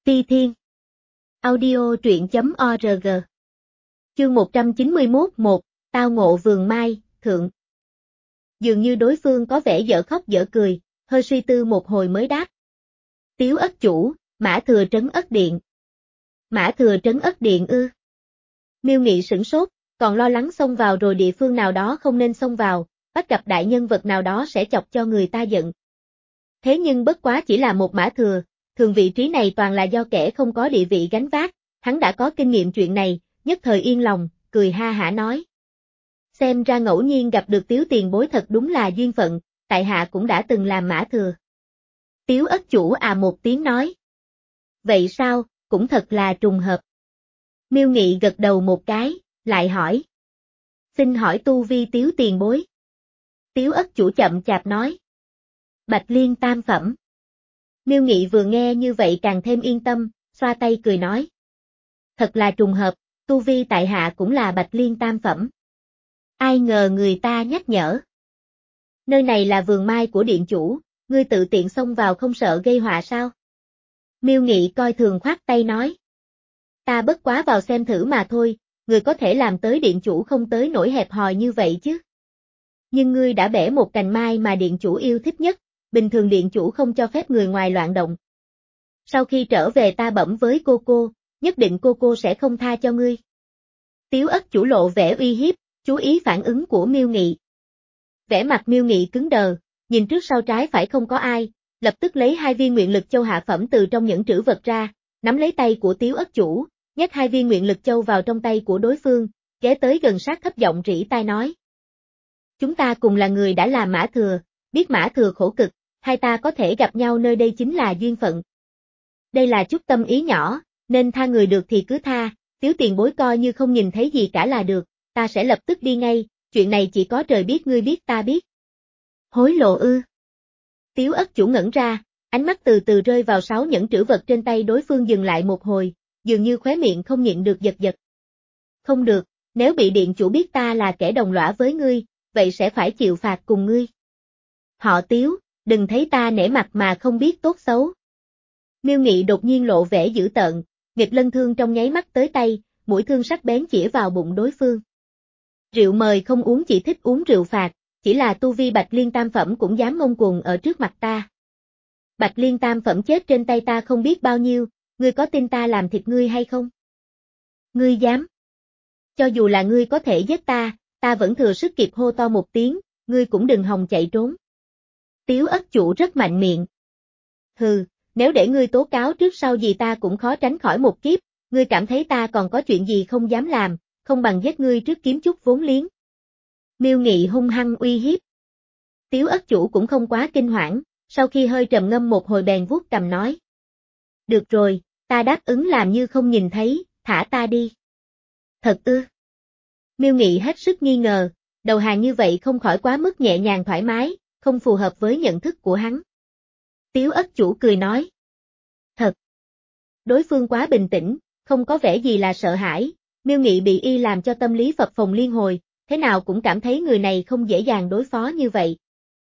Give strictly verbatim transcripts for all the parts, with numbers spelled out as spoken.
Ti Thiên. Audio truyện chấm org. Chương một trăm chín mươi mốt một, Tao ngộ vườn mai, thượng. Dường như đối phương có vẻ dở khóc dở cười, hơi suy tư một hồi mới đáp. Tiếu ất chủ, Mã Thừa trấn ất điện. Mã Thừa trấn ất điện ư? Miêu Nghị sửng sốt, còn lo lắng xông vào rồi địa phương nào đó không nên xông vào, bắt gặp đại nhân vật nào đó sẽ chọc cho người ta giận. Thế nhưng bất quá chỉ là một Mã Thừa, thường vị trí này toàn là do kẻ không có địa vị gánh vác, hắn đã có kinh nghiệm chuyện này, nhất thời yên lòng, cười ha hả nói. Xem ra ngẫu nhiên gặp được Tiếu tiền bối thật đúng là duyên phận, tại hạ cũng đã từng làm Mã Thừa. Tiếu ất chủ à một tiếng nói. Vậy sao, cũng thật là trùng hợp. Miêu Nghị gật đầu một cái, lại hỏi. Xin hỏi tu vi Tiếu tiền bối. Tiếu ất chủ chậm chạp nói. Bạch Liên tam phẩm. Miêu Nghị vừa nghe như vậy càng thêm yên tâm, xoa tay cười nói. Thật là trùng hợp, tu vi tại hạ cũng là Bạch Liên tam phẩm. Ai ngờ người ta nhắc nhở. Nơi này là vườn mai của điện chủ, ngươi tự tiện xông vào không sợ gây họa sao? Miêu Nghị coi thường khoát tay nói. Ta bất quá vào xem thử mà thôi, người có thể làm tới điện chủ không tới nỗi hẹp hòi như vậy chứ. Nhưng ngươi đã bẻ một cành mai mà điện chủ yêu thích nhất, bình thường điện chủ không cho phép người ngoài loạn động. Sau khi trở về ta bẩm với cô cô, nhất định cô cô sẽ không tha cho ngươi. Tiếu ất chủ lộ vẻ uy hiếp, chú ý phản ứng của Miêu Nghị. Vẻ mặt Miêu Nghị cứng đờ, nhìn trước sau trái phải không có ai, lập tức lấy hai viên nguyện lực châu hạ phẩm từ trong những trữ vật ra, nắm lấy tay của Tiếu ất chủ, nhét hai viên nguyện lực châu vào trong tay của đối phương, ghé tới gần sát thấp giọng rỉ tai nói. Chúng ta cùng là người đã làm Mã Thừa, biết Mã Thừa khổ cực, hai ta có thể gặp nhau nơi đây chính là duyên phận. Đây là chút tâm ý nhỏ, nên tha người được thì cứ tha, Tiếu tiền bối coi như không nhìn thấy gì cả là được, ta sẽ lập tức đi ngay, chuyện này chỉ có trời biết ngươi biết ta biết. Hối lộ ư? Tiếu ất chủ ngẩn ra, ánh mắt từ từ rơi vào sáu nhẫn trữ vật trên tay đối phương dừng lại một hồi, dường như khóe miệng không nhịn được giật giật. Không được, nếu bị điện chủ biết ta là kẻ đồng lõa với ngươi, vậy sẽ phải chịu phạt cùng ngươi. Họ Tiếu, đừng thấy ta nể mặt mà không biết tốt xấu. Miêu Nghị đột nhiên lộ vẻ dữ tợn, nghịch lân thương trong nháy mắt tới tay, mũi thương sắc bén chĩa vào bụng đối phương. Rượu mời không uống chỉ thích uống rượu phạt, chỉ là tu vi Bạch Liên tam phẩm cũng dám ngông cuồng ở trước mặt ta. Bạch Liên tam phẩm chết trên tay ta không biết bao nhiêu, ngươi có tin ta làm thịt ngươi hay không? Ngươi dám? Cho dù là ngươi có thể giết ta, ta vẫn thừa sức kịp hô to một tiếng, ngươi cũng đừng hòng chạy trốn. Tiếu ất chủ rất mạnh miệng. Hừ, nếu để ngươi tố cáo trước sau gì ta cũng khó tránh khỏi một kiếp, ngươi cảm thấy ta còn có chuyện gì không dám làm, không bằng giết ngươi trước kiếm chút vốn liếng. Miêu Nghị hung hăng uy hiếp. Tiếu ất chủ cũng không quá kinh hoảng, sau khi hơi trầm ngâm một hồi bèn vuốt cằm nói. Được rồi, ta đáp ứng làm như không nhìn thấy, thả ta đi. Thật ư? Miêu Nghị hết sức nghi ngờ, đầu hàng như vậy không khỏi quá mức nhẹ nhàng thoải mái, không phù hợp với nhận thức của hắn. Tiếu ất chủ cười nói. Thật. Đối phương quá bình tĩnh, không có vẻ gì là sợ hãi, Miêu Nghị bị y làm cho tâm lý phập phồng liên hồi, thế nào cũng cảm thấy người này không dễ dàng đối phó như vậy.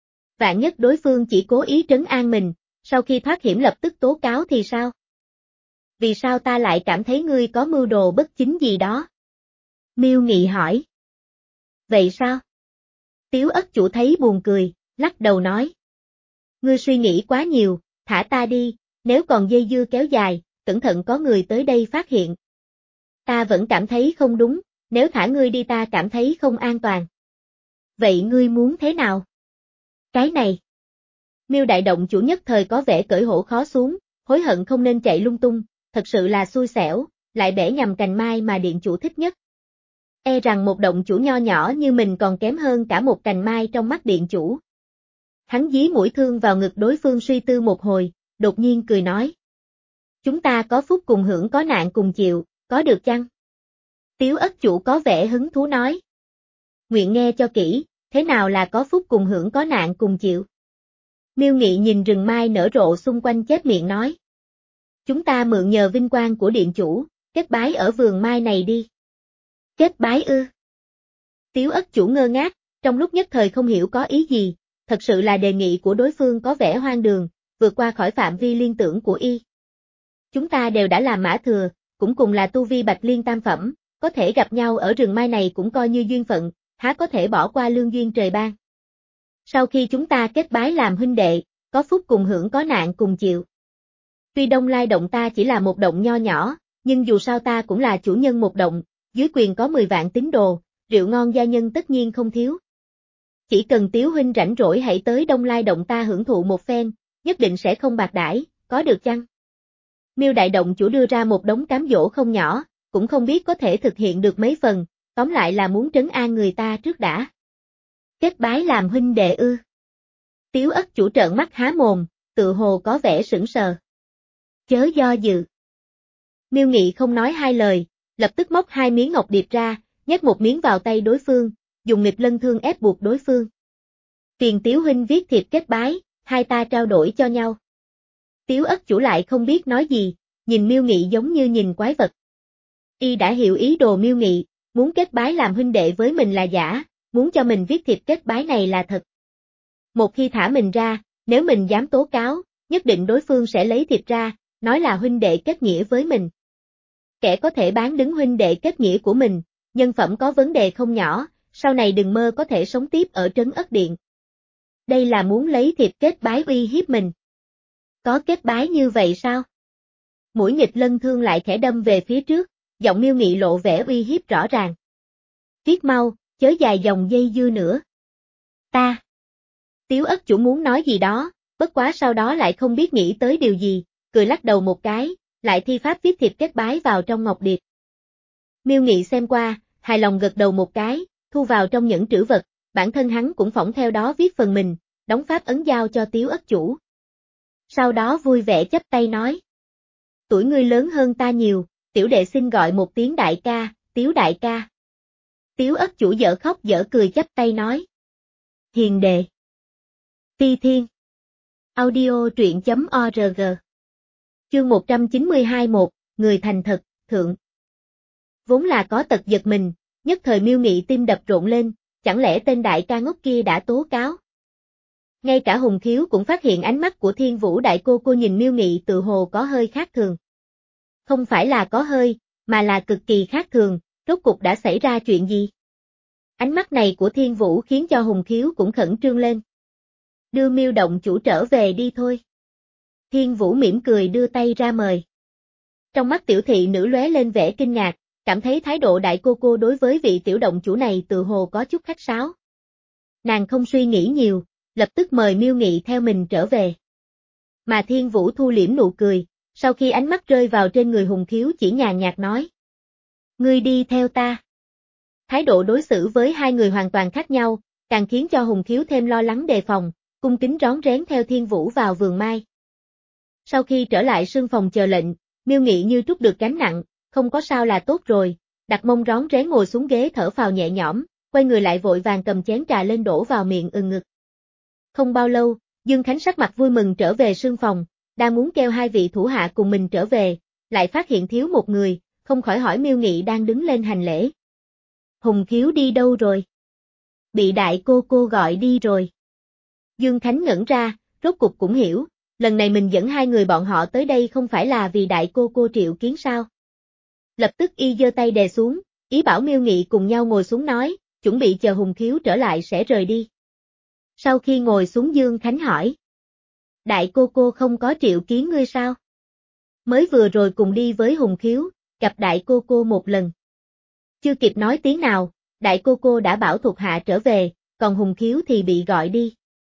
Vạn nhất đối phương chỉ cố ý trấn an mình, sau khi thoát hiểm lập tức tố cáo thì sao? Vì sao ta lại cảm thấy ngươi có mưu đồ bất chính gì đó? Miêu Nghị hỏi. Vậy sao? Tiếu ất chủ thấy buồn cười, lắc đầu nói. Ngươi suy nghĩ quá nhiều, thả ta đi, nếu còn dây dưa kéo dài, cẩn thận có người tới đây phát hiện. Ta vẫn cảm thấy không đúng, nếu thả ngươi đi ta cảm thấy không an toàn. Vậy ngươi muốn thế nào? Cái này. Miêu đại động chủ nhất thời có vẻ cởi hổ khó xuống, hối hận không nên chạy lung tung, thật sự là xui xẻo, lại bẻ nhầm cành mai mà điện chủ thích nhất. E rằng một động chủ nho nhỏ như mình còn kém hơn cả một cành mai trong mắt điện chủ. Hắn dí mũi thương vào ngực đối phương suy tư một hồi, đột nhiên cười nói. Chúng ta có phúc cùng hưởng có nạn cùng chịu, có được chăng? Tiếu ất chủ có vẻ hứng thú nói. Nguyện nghe cho kỹ, thế nào là có phúc cùng hưởng có nạn cùng chịu? Miêu Nghị nhìn rừng mai nở rộ xung quanh chép miệng nói. Chúng ta mượn nhờ vinh quang của điện chủ, kết bái ở vườn mai này đi. Kết bái ư? Tiếu ất chủ ngơ ngác, trong lúc nhất thời không hiểu có ý gì, thật sự là đề nghị của đối phương có vẻ hoang đường, vượt qua khỏi phạm vi liên tưởng của y. Chúng ta đều đã làm mã thừa, cũng cùng là tu vi bạch liên tam phẩm, có thể gặp nhau ở rừng mai này cũng coi như duyên phận, há có thể bỏ qua lương duyên trời ban. Sau khi chúng ta kết bái làm huynh đệ, có phúc cùng hưởng có nạn cùng chịu. Tuy Đông Lai động ta chỉ là một động nho nhỏ, nhưng dù sao ta cũng là chủ nhân một động, dưới quyền có mười vạn tín đồ, rượu ngon gia nhân tất nhiên không thiếu. Chỉ cần Tiếu huynh rảnh rỗi hãy tới Đông Lai động ta hưởng thụ một phen, nhất định sẽ không bạc đãi, có được chăng? Miêu đại động chủ đưa ra một đống cám dỗ không nhỏ, cũng không biết có thể thực hiện được mấy phần, tóm lại là muốn trấn an người ta trước đã. Kết bái làm huynh đệ ư? Tiếu ất chủ trợn mắt há mồm, tự hồ có vẻ sững sờ. Chớ do dự. Miêu Nghị không nói hai lời, lập tức móc hai miếng ngọc điệp ra, nhét một miếng vào tay đối phương, dùng nghịch lân thương ép buộc đối phương. Phiền Tiếu huynh viết thiệp kết bái, hai ta trao đổi cho nhau. Tiếu ất chủ lại không biết nói gì, nhìn Miêu Nghị giống như nhìn quái vật. Y đã hiểu ý đồ Miêu Nghị, muốn kết bái làm huynh đệ với mình là giả, muốn cho mình viết thiệp kết bái này là thật. Một khi thả mình ra, nếu mình dám tố cáo, nhất định đối phương sẽ lấy thiệp ra, nói là huynh đệ kết nghĩa với mình. Kẻ có thể bán đứng huynh đệ kết nghĩa của mình, nhân phẩm có vấn đề không nhỏ, sau này đừng mơ có thể sống tiếp ở trấn Ất Điện. Đây là muốn lấy thiệp kết bái uy hiếp mình. Có kết bái như vậy sao? Mũi nghịch lân thương lại khẽ đâm về phía trước, giọng Miêu Nghị lộ vẻ uy hiếp rõ ràng. Viết mau, chớ dài dòng dây dưa nữa. Ta. Tiếu ất chủ muốn nói gì đó, bất quá sau đó lại không biết nghĩ tới điều gì, cười lắc đầu một cái, lại thi pháp viết thiệp kết bái vào trong ngọc điệp. Miêu Nghị xem qua, hài lòng gật đầu một cái, thu vào trong những trữ vật, bản thân hắn cũng phỏng theo đó viết phần mình, đóng pháp ấn giao cho Tiếu ất chủ. Sau đó vui vẻ chắp tay nói. Tuổi ngươi lớn hơn ta nhiều, tiểu đệ xin gọi một tiếng đại ca, Tiếu đại ca. Tiếu ất chủ dở khóc dở cười chắp tay nói. Hiền đệ. Phi Thiên. Audio truyện chấm org. Chương một trăm chín mươi hai một, người thành thật, thượng. Vốn là có tật giật mình, nhất thời Miêu Nghị tim đập rộn lên, chẳng lẽ tên đại ca ngốc kia đã tố cáo. Ngay cả Hùng Khiếu cũng phát hiện ánh mắt của Thiên Vũ đại cô cô nhìn Miêu Nghị tự hồ có hơi khác thường. Không phải là có hơi, mà là cực kỳ khác thường, rốt cục đã xảy ra chuyện gì? Ánh mắt này của Thiên Vũ khiến cho Hùng Khiếu cũng khẩn trương lên. Đưa Miêu động chủ trở về đi thôi. Thiên Vũ mỉm cười đưa tay ra mời. Trong mắt tiểu thị nữ lóe lên vẻ kinh ngạc, cảm thấy thái độ đại cô cô đối với vị tiểu động chủ này tự hồ có chút khách sáo. Nàng không suy nghĩ nhiều, lập tức mời Miêu Nghị theo mình trở về. Mà Thiên Vũ thu liễm nụ cười, sau khi ánh mắt rơi vào trên người Hùng Khiếu chỉ nhàn nhạt nói. Ngươi đi theo ta. Thái độ đối xử với hai người hoàn toàn khác nhau, càng khiến cho Hùng Khiếu thêm lo lắng đề phòng, cung kính rón rén theo Thiên Vũ vào vườn mai. Sau khi trở lại sương phòng chờ lệnh, Miêu Nghị như trút được gánh nặng, không có sao là tốt rồi, đặt mông rón rén ngồi xuống ghế thở phào nhẹ nhõm, quay người lại vội vàng cầm chén trà lên đổ vào miệng ừng ngực. Không bao lâu, Dương Khánh sắc mặt vui mừng trở về sương phòng, đang muốn kêu hai vị thủ hạ cùng mình trở về, lại phát hiện thiếu một người, không khỏi hỏi Miêu Nghị đang đứng lên hành lễ. Hùng Khiếu đi đâu rồi? Bị đại cô cô gọi đi rồi. Dương Khánh ngẩn ra, rốt cục cũng hiểu, lần này mình dẫn hai người bọn họ tới đây không phải là vì đại cô cô triệu kiến sao. Lập tức y giơ tay đè xuống, ý bảo Miêu Nghị cùng nhau ngồi xuống nói, chuẩn bị chờ Hùng Khiếu trở lại sẽ rời đi. Sau khi ngồi xuống Dương Khánh hỏi. Đại cô cô không có triệu kiến ngươi sao? Mới vừa rồi cùng đi với Hùng Khiếu, gặp đại cô cô một lần. Chưa kịp nói tiếng nào, đại cô cô đã bảo thuộc hạ trở về, còn Hùng Khiếu thì bị gọi đi.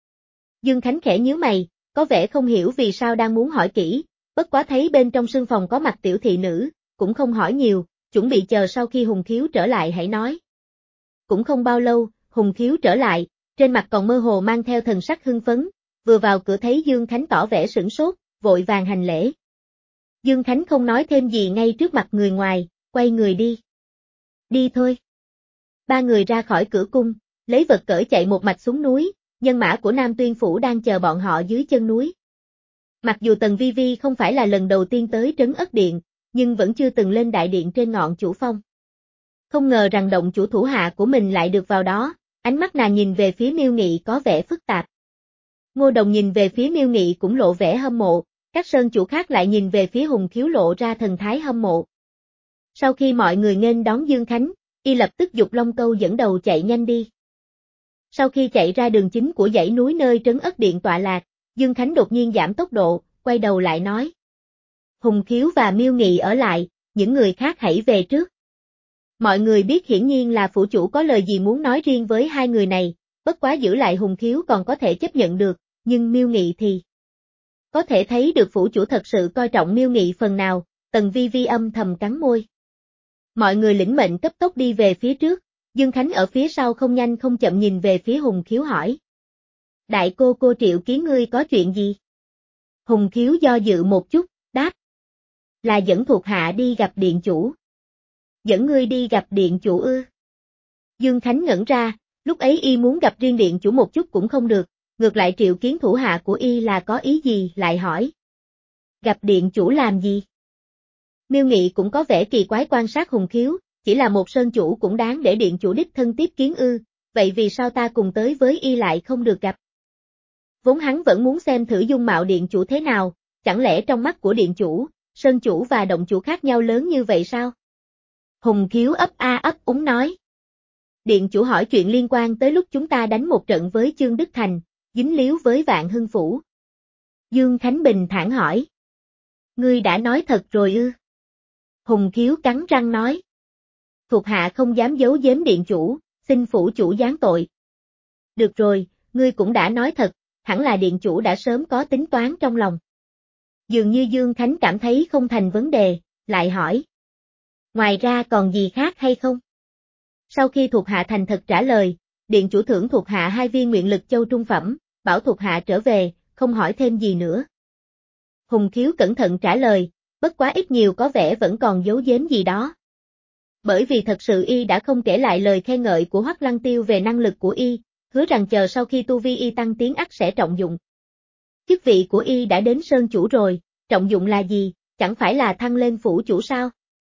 Dương Khánh khẽ nhíu mày, có vẻ không hiểu vì sao đang muốn hỏi kỹ, bất quá thấy bên trong sương phòng có mặt tiểu thị nữ, cũng không hỏi nhiều, chuẩn bị chờ sau khi Hùng Khiếu trở lại hãy nói. Cũng không bao lâu, Hùng Khiếu trở lại, trên mặt còn mơ hồ mang theo thần sắc hưng phấn, vừa vào cửa thấy Dương Khánh tỏ vẻ sửng sốt, vội vàng hành lễ. Dương Khánh không nói thêm gì ngay trước mặt người ngoài, quay người đi. Đi thôi. Ba người ra khỏi cửa cung, lấy vật cởi chạy một mạch xuống núi, nhân mã của Nam Tuyên Phủ đang chờ bọn họ dưới chân núi. Mặc dù Tần Vi Vi không phải là lần đầu tiên tới trấn Ất Điện, nhưng vẫn chưa từng lên đại điện trên ngọn chủ phong. Không ngờ rằng động chủ thủ hạ của mình lại được vào đó, ánh mắt nàng nhìn về phía Miêu Nghị có vẻ phức tạp. Ngô Đồng nhìn về phía Miêu Nghị cũng lộ vẻ hâm mộ, Các sơn chủ khác lại nhìn về phía Hùng Khiếu lộ ra thần thái hâm mộ. Sau khi mọi người nghênh đón Dương Khánh, y lập tức giục Long Câu dẫn đầu chạy nhanh đi. Sau khi chạy ra đường chính của dãy núi nơi Trấn Ất Điện tọa lạc, Dương Khánh đột nhiên giảm tốc độ, quay đầu lại nói. Hùng Khiếu và Miêu Nghị ở lại, những người khác hãy về trước. Mọi người biết hiển nhiên là phủ chủ có lời gì muốn nói riêng với hai người này, bất quá giữ lại Hùng Khiếu còn có thể chấp nhận được, nhưng Miêu Nghị thì... Có thể thấy được phủ chủ thật sự coi trọng Miêu Nghị phần nào, Tần Vi Vi âm thầm cắn môi. Mọi người lĩnh mệnh cấp tốc đi về phía trước, Dương Khánh ở phía sau không nhanh không chậm nhìn về phía Hùng Khiếu hỏi. Đại cô cô Triệu Kiến ngươi có chuyện gì? Hùng Khiếu do dự một chút, đáp. Là dẫn thuộc hạ đi gặp điện chủ. Dẫn ngươi đi gặp điện chủ ư? Dương Khánh ngẩn ra, lúc ấy y muốn gặp riêng điện chủ một chút cũng không được, ngược lại triệu kiến thủ hạ của y là có ý gì lại hỏi. Gặp điện chủ làm gì? Miêu Nghị cũng có vẻ kỳ quái quan sát Hùng Khiếu, chỉ là một sơn chủ cũng đáng để điện chủ đích thân tiếp kiến ư, vậy vì sao ta cùng tới với y lại không được gặp? Vốn hắn vẫn muốn xem thử dung mạo điện chủ thế nào, chẳng lẽ trong mắt của điện chủ, sơn chủ và động chủ khác nhau lớn như vậy sao? Hùng Khiếu ấp a ấp úng nói. Điện chủ hỏi chuyện liên quan tới lúc chúng ta đánh một trận với Chương Đức Thành, dính líu với Vạn Hưng Phủ. Dương Khánh bình thản hỏi. Ngươi đã nói thật rồi ư? Hùng Khiếu cắn răng nói. Thuộc hạ không dám giấu giếm điện chủ, xin phủ chủ giáng tội. Được rồi, ngươi cũng đã nói thật, hẳn là điện chủ đã sớm có tính toán trong lòng. Dường như Dương Khánh cảm thấy không thành vấn đề, lại hỏi. Ngoài ra còn gì khác hay không? Sau khi thuộc hạ thành thật trả lời, điện chủ thưởng thuộc hạ hai viên nguyện lực châu trung phẩm, bảo thuộc hạ trở về, không hỏi thêm gì nữa. Hùng Khiếu cẩn thận trả lời, bất quá ít nhiều có vẻ vẫn còn giấu giếm gì đó. Bởi vì thật sự y đã không kể lại lời khen ngợi của Hoắc Lăng Tiêu về năng lực của y, hứa rằng chờ sau khi tu vi y tăng tiến ắt sẽ trọng dụng. Chức vị của y đã đến sơn chủ rồi, trọng dụng là gì, chẳng phải là thăng lên phủ chủ sao?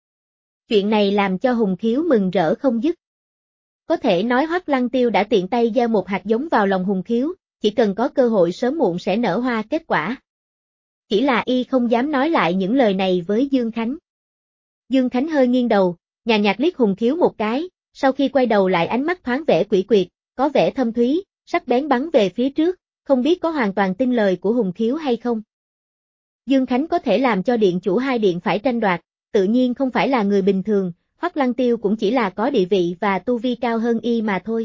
Chuyện này làm cho Hùng Khiếu mừng rỡ không dứt. Có thể nói Hoắc Lăng Tiêu đã tiện tay gieo một hạt giống vào lòng Hùng Khiếu, chỉ cần có cơ hội sớm muộn sẽ nở hoa kết quả. Chỉ là y không dám nói lại những lời này với Dương Khánh. Dương Khánh hơi nghiêng đầu, nhàn nhạt liếc Hùng Khiếu một cái, sau khi quay đầu lại ánh mắt thoáng vẻ quỷ quyệt, có vẻ thâm thúy, sắc bén bắn về phía trước, không biết có hoàn toàn tin lời của Hùng Khiếu hay không. Dương Khánh có thể làm cho điện chủ hai điện phải tranh đoạt, tự nhiên không phải là người bình thường, Hoắc Lăng Tiêu cũng chỉ là có địa vị và tu vi cao hơn y mà thôi.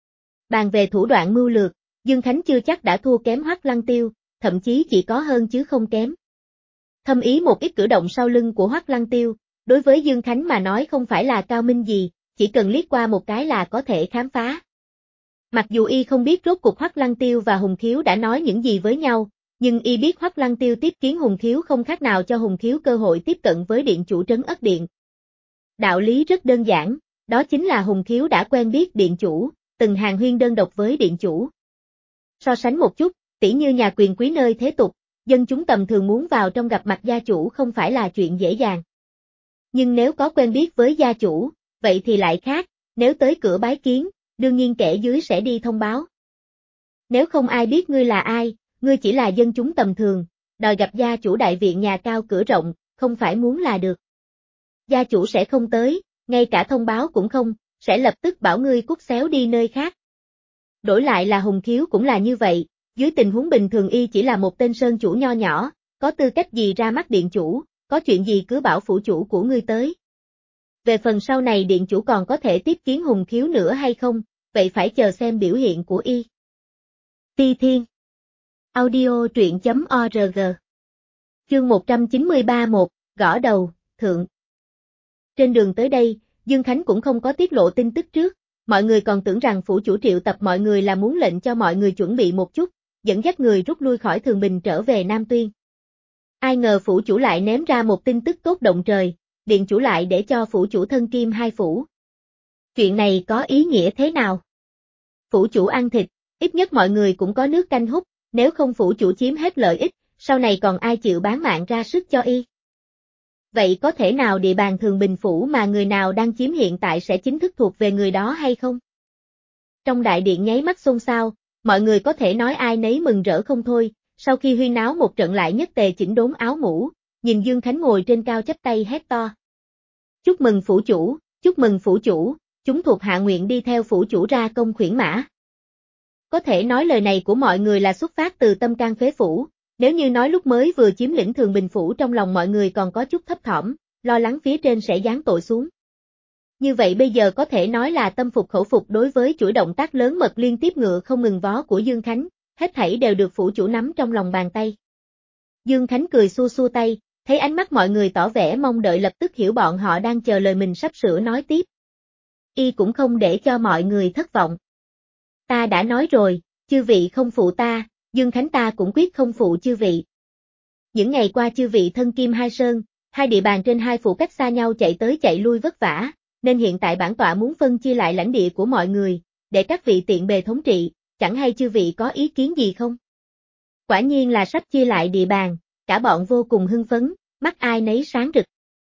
Bàn về thủ đoạn mưu lược, Dương Khánh chưa chắc đã thua kém Hoắc Lăng Tiêu, thậm chí chỉ có hơn chứ không kém. Thâm ý một ít cử động sau lưng của Hoắc Lăng Tiêu, đối với Dương Khánh mà nói không phải là cao minh gì, chỉ cần liếc qua một cái là có thể khám phá. Mặc dù y không biết rốt cuộc Hoắc Lăng Tiêu và Hùng Khiếu đã nói những gì với nhau, nhưng y biết Hoắc Lăng Tiêu tiếp kiến Hùng Khiếu không khác nào cho Hùng Khiếu cơ hội tiếp cận với điện chủ Trấn Ất Điện. Đạo lý rất đơn giản, đó chính là Hùng Khiếu đã quen biết điện chủ, từng hàn huyên đơn độc với điện chủ. So sánh một chút, tỉ như nhà quyền quý nơi thế tục, dân chúng tầm thường muốn vào trong gặp mặt gia chủ không phải là chuyện dễ dàng. Nhưng nếu có quen biết với gia chủ, vậy thì lại khác, nếu tới cửa bái kiến, đương nhiên kẻ dưới sẽ đi thông báo. Nếu không ai biết ngươi là ai, ngươi chỉ là dân chúng tầm thường, đòi gặp gia chủ đại viện nhà cao cửa rộng, không phải muốn là được. Gia chủ sẽ không tới, ngay cả thông báo cũng không, sẽ lập tức bảo ngươi cút xéo đi nơi khác. Đổi lại là Hùng Khiếu cũng là như vậy, dưới tình huống bình thường y chỉ là một tên sơn chủ nho nhỏ, có tư cách gì ra mắt điện chủ, có chuyện gì cứ bảo phủ chủ của ngươi tới. Về phần sau này điện chủ còn có thể tiếp kiến Hùng Khiếu nữa hay không, vậy phải chờ xem biểu hiện của y. Ti Thiên Audio truyện chấm org Chương một trăm chín mươi ba một, gõ đầu, thượng. Trên đường tới đây, Dương Khánh cũng không có tiết lộ tin tức trước, mọi người còn tưởng rằng phủ chủ triệu tập mọi người là muốn lệnh cho mọi người chuẩn bị một chút, dẫn dắt người rút lui khỏi Thường Bình trở về Nam Tuyên. Ai ngờ phủ chủ lại ném ra một tin tức tốt động trời, điện chủ lại để cho phủ chủ thân kim hai phủ. Chuyện này có ý nghĩa thế nào? Phủ chủ ăn thịt, ít nhất mọi người cũng có nước canh hút, nếu không phủ chủ chiếm hết lợi ích, sau này còn ai chịu bán mạng ra sức cho y? Vậy có thể nào địa bàn Thường Bình phủ mà người nào đang chiếm hiện tại sẽ chính thức thuộc về người đó hay không? Trong đại điện nháy mắt xôn xao, mọi người có thể nói ai nấy mừng rỡ không thôi, Sau khi huyên náo một trận lại nhất tề chỉnh đốn áo mũ, nhìn Dương Khánh ngồi trên cao chắp tay hét to. Chúc mừng phủ chủ, chúc mừng phủ chủ, chúng thuộc hạ nguyện đi theo phủ chủ ra công khuyển mã. Có thể nói lời này của mọi người là xuất phát từ tâm can phế phủ, nếu như nói lúc mới vừa chiếm lĩnh Thường Bình phủ trong lòng mọi người còn có chút thấp thỏm, lo lắng phía trên sẽ giáng tội xuống. Như vậy bây giờ có thể nói là tâm phục khẩu phục đối với chuỗi động tác lớn mật liên tiếp ngựa không ngừng vó của Dương Khánh, hết thảy đều được phủ chủ nắm trong lòng bàn tay. Dương Khánh cười xua xua tay, thấy ánh mắt mọi người tỏ vẻ mong đợi lập tức hiểu bọn họ đang chờ lời mình sắp sửa nói tiếp. Y cũng không để cho mọi người thất vọng. Ta đã nói rồi, chư vị không phụ ta, Dương Khánh ta cũng quyết không phụ chư vị. Những ngày qua chư vị thân kim hai sơn, hai địa bàn trên hai phủ cách xa nhau chạy tới chạy lui vất vả, nên hiện tại bản tọa muốn phân chia lại lãnh địa của mọi người, để các vị tiện bề thống trị, chẳng hay chư vị có ý kiến gì không? Quả nhiên là sắp chia lại địa bàn, cả bọn vô cùng hưng phấn, mắt ai nấy sáng rực.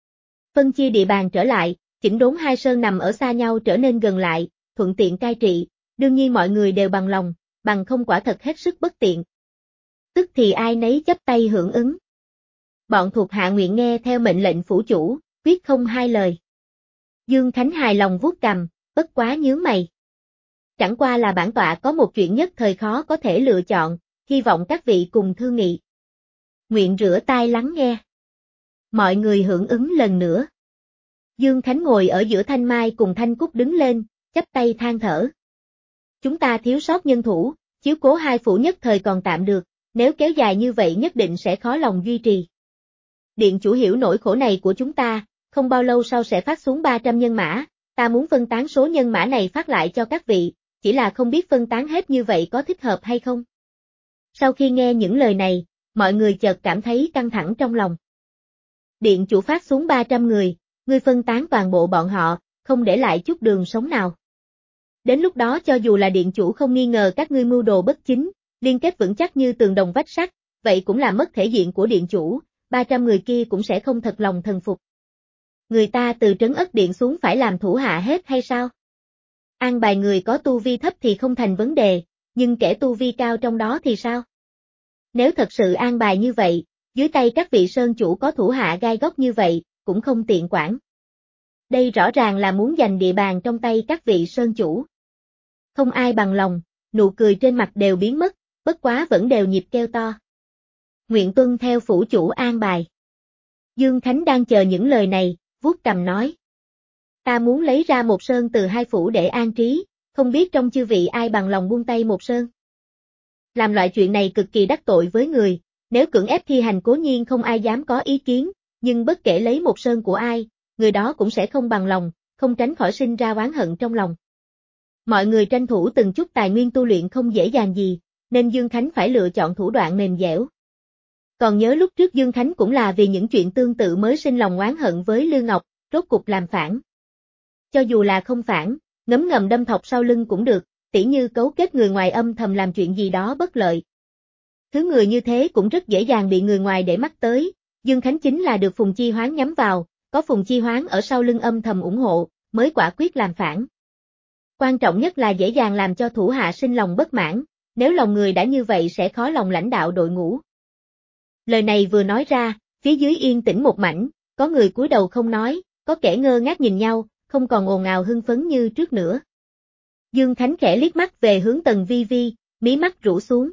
Phân chia địa bàn trở lại, chỉnh đốn hai sơn nằm ở xa nhau trở nên gần lại, thuận tiện cai trị, đương nhiên mọi người đều bằng lòng, bằng không quả thật hết sức bất tiện. Tức thì ai nấy chắp tay hưởng ứng. Bọn thuộc hạ nguyện nghe theo mệnh lệnh phủ chủ, quyết không hai lời. Dương Khánh hài lòng vuốt cằm, bất quá nhướng mày. Chẳng qua là bản tọa có một chuyện nhất thời khó có thể lựa chọn, hy vọng các vị cùng thương nghị. Nguyện rửa tai lắng nghe. Mọi người hưởng ứng lần nữa. Dương Khánh ngồi ở giữa Thanh Mai cùng Thanh Cúc đứng lên, chắp tay than thở. Chúng ta thiếu sót nhân thủ, chiếu cố hai phủ nhất thời còn tạm được, nếu kéo dài như vậy nhất định sẽ khó lòng duy trì. Điện chủ hiểu nỗi khổ này của chúng ta, không bao lâu sau sẽ phát xuống ba trăm nhân mã, ta muốn phân tán số nhân mã này phát lại cho các vị, chỉ là không biết phân tán hết như vậy có thích hợp hay không. Sau khi nghe những lời này, mọi người chợt cảm thấy căng thẳng trong lòng. Điện chủ phát xuống ba trăm người, ngươi phân tán toàn bộ bọn họ, không để lại chút đường sống nào. Đến lúc đó cho dù là điện chủ không nghi ngờ các ngươi mưu đồ bất chính, liên kết vững chắc như tường đồng vách sắt, vậy cũng là mất thể diện của điện chủ, ba trăm người kia cũng sẽ không thật lòng thần phục. Người ta từ trấn ất điện xuống phải làm thủ hạ hết hay sao? An bài người có tu vi thấp thì không thành vấn đề, nhưng kẻ tu vi cao trong đó thì sao? Nếu thật sự an bài như vậy, dưới tay các vị sơn chủ có thủ hạ gai góc như vậy, cũng không tiện quản. Đây rõ ràng là muốn giành địa bàn trong tay các vị sơn chủ. Không ai bằng lòng, nụ cười trên mặt đều biến mất, bất quá vẫn đều nhịp kêu to. Nguyện tuân theo phủ chủ an bài. Dương Khánh đang chờ những lời này, vuốt cằm nói. Ta muốn lấy ra một sơn từ hai phủ để an trí, không biết trong chư vị ai bằng lòng buông tay một sơn. Làm loại chuyện này cực kỳ đắc tội với người, nếu cưỡng ép thi hành cố nhiên không ai dám có ý kiến, nhưng bất kể lấy một sơn của ai, người đó cũng sẽ không bằng lòng, không tránh khỏi sinh ra oán hận trong lòng. Mọi người tranh thủ từng chút tài nguyên tu luyện không dễ dàng gì, nên Dương Khánh phải lựa chọn thủ đoạn mềm dẻo. Còn nhớ lúc trước Dương Khánh cũng là vì những chuyện tương tự mới sinh lòng oán hận với Lư Ngọc, rốt cục làm phản. Cho dù là không phản, ngấm ngầm đâm thọc sau lưng cũng được, tỉ như cấu kết người ngoài âm thầm làm chuyện gì đó bất lợi. Thứ người như thế cũng rất dễ dàng bị người ngoài để mắt tới, Dương Khánh chính là được Phùng Chi Hoán nhắm vào, có Phùng Chi Hoán ở sau lưng âm thầm ủng hộ, mới quả quyết làm phản. Quan trọng nhất là dễ dàng làm cho thủ hạ sinh lòng bất mãn, nếu lòng người đã như vậy sẽ khó lòng lãnh đạo đội ngũ. Lời này vừa nói ra, phía dưới yên tĩnh một mảnh, có người cúi đầu không nói, có kẻ ngơ ngác nhìn nhau, không còn ồn ào hưng phấn như trước nữa. Dương Khánh khẽ liếc mắt về hướng Tần Vi Vi, mí mắt rũ xuống.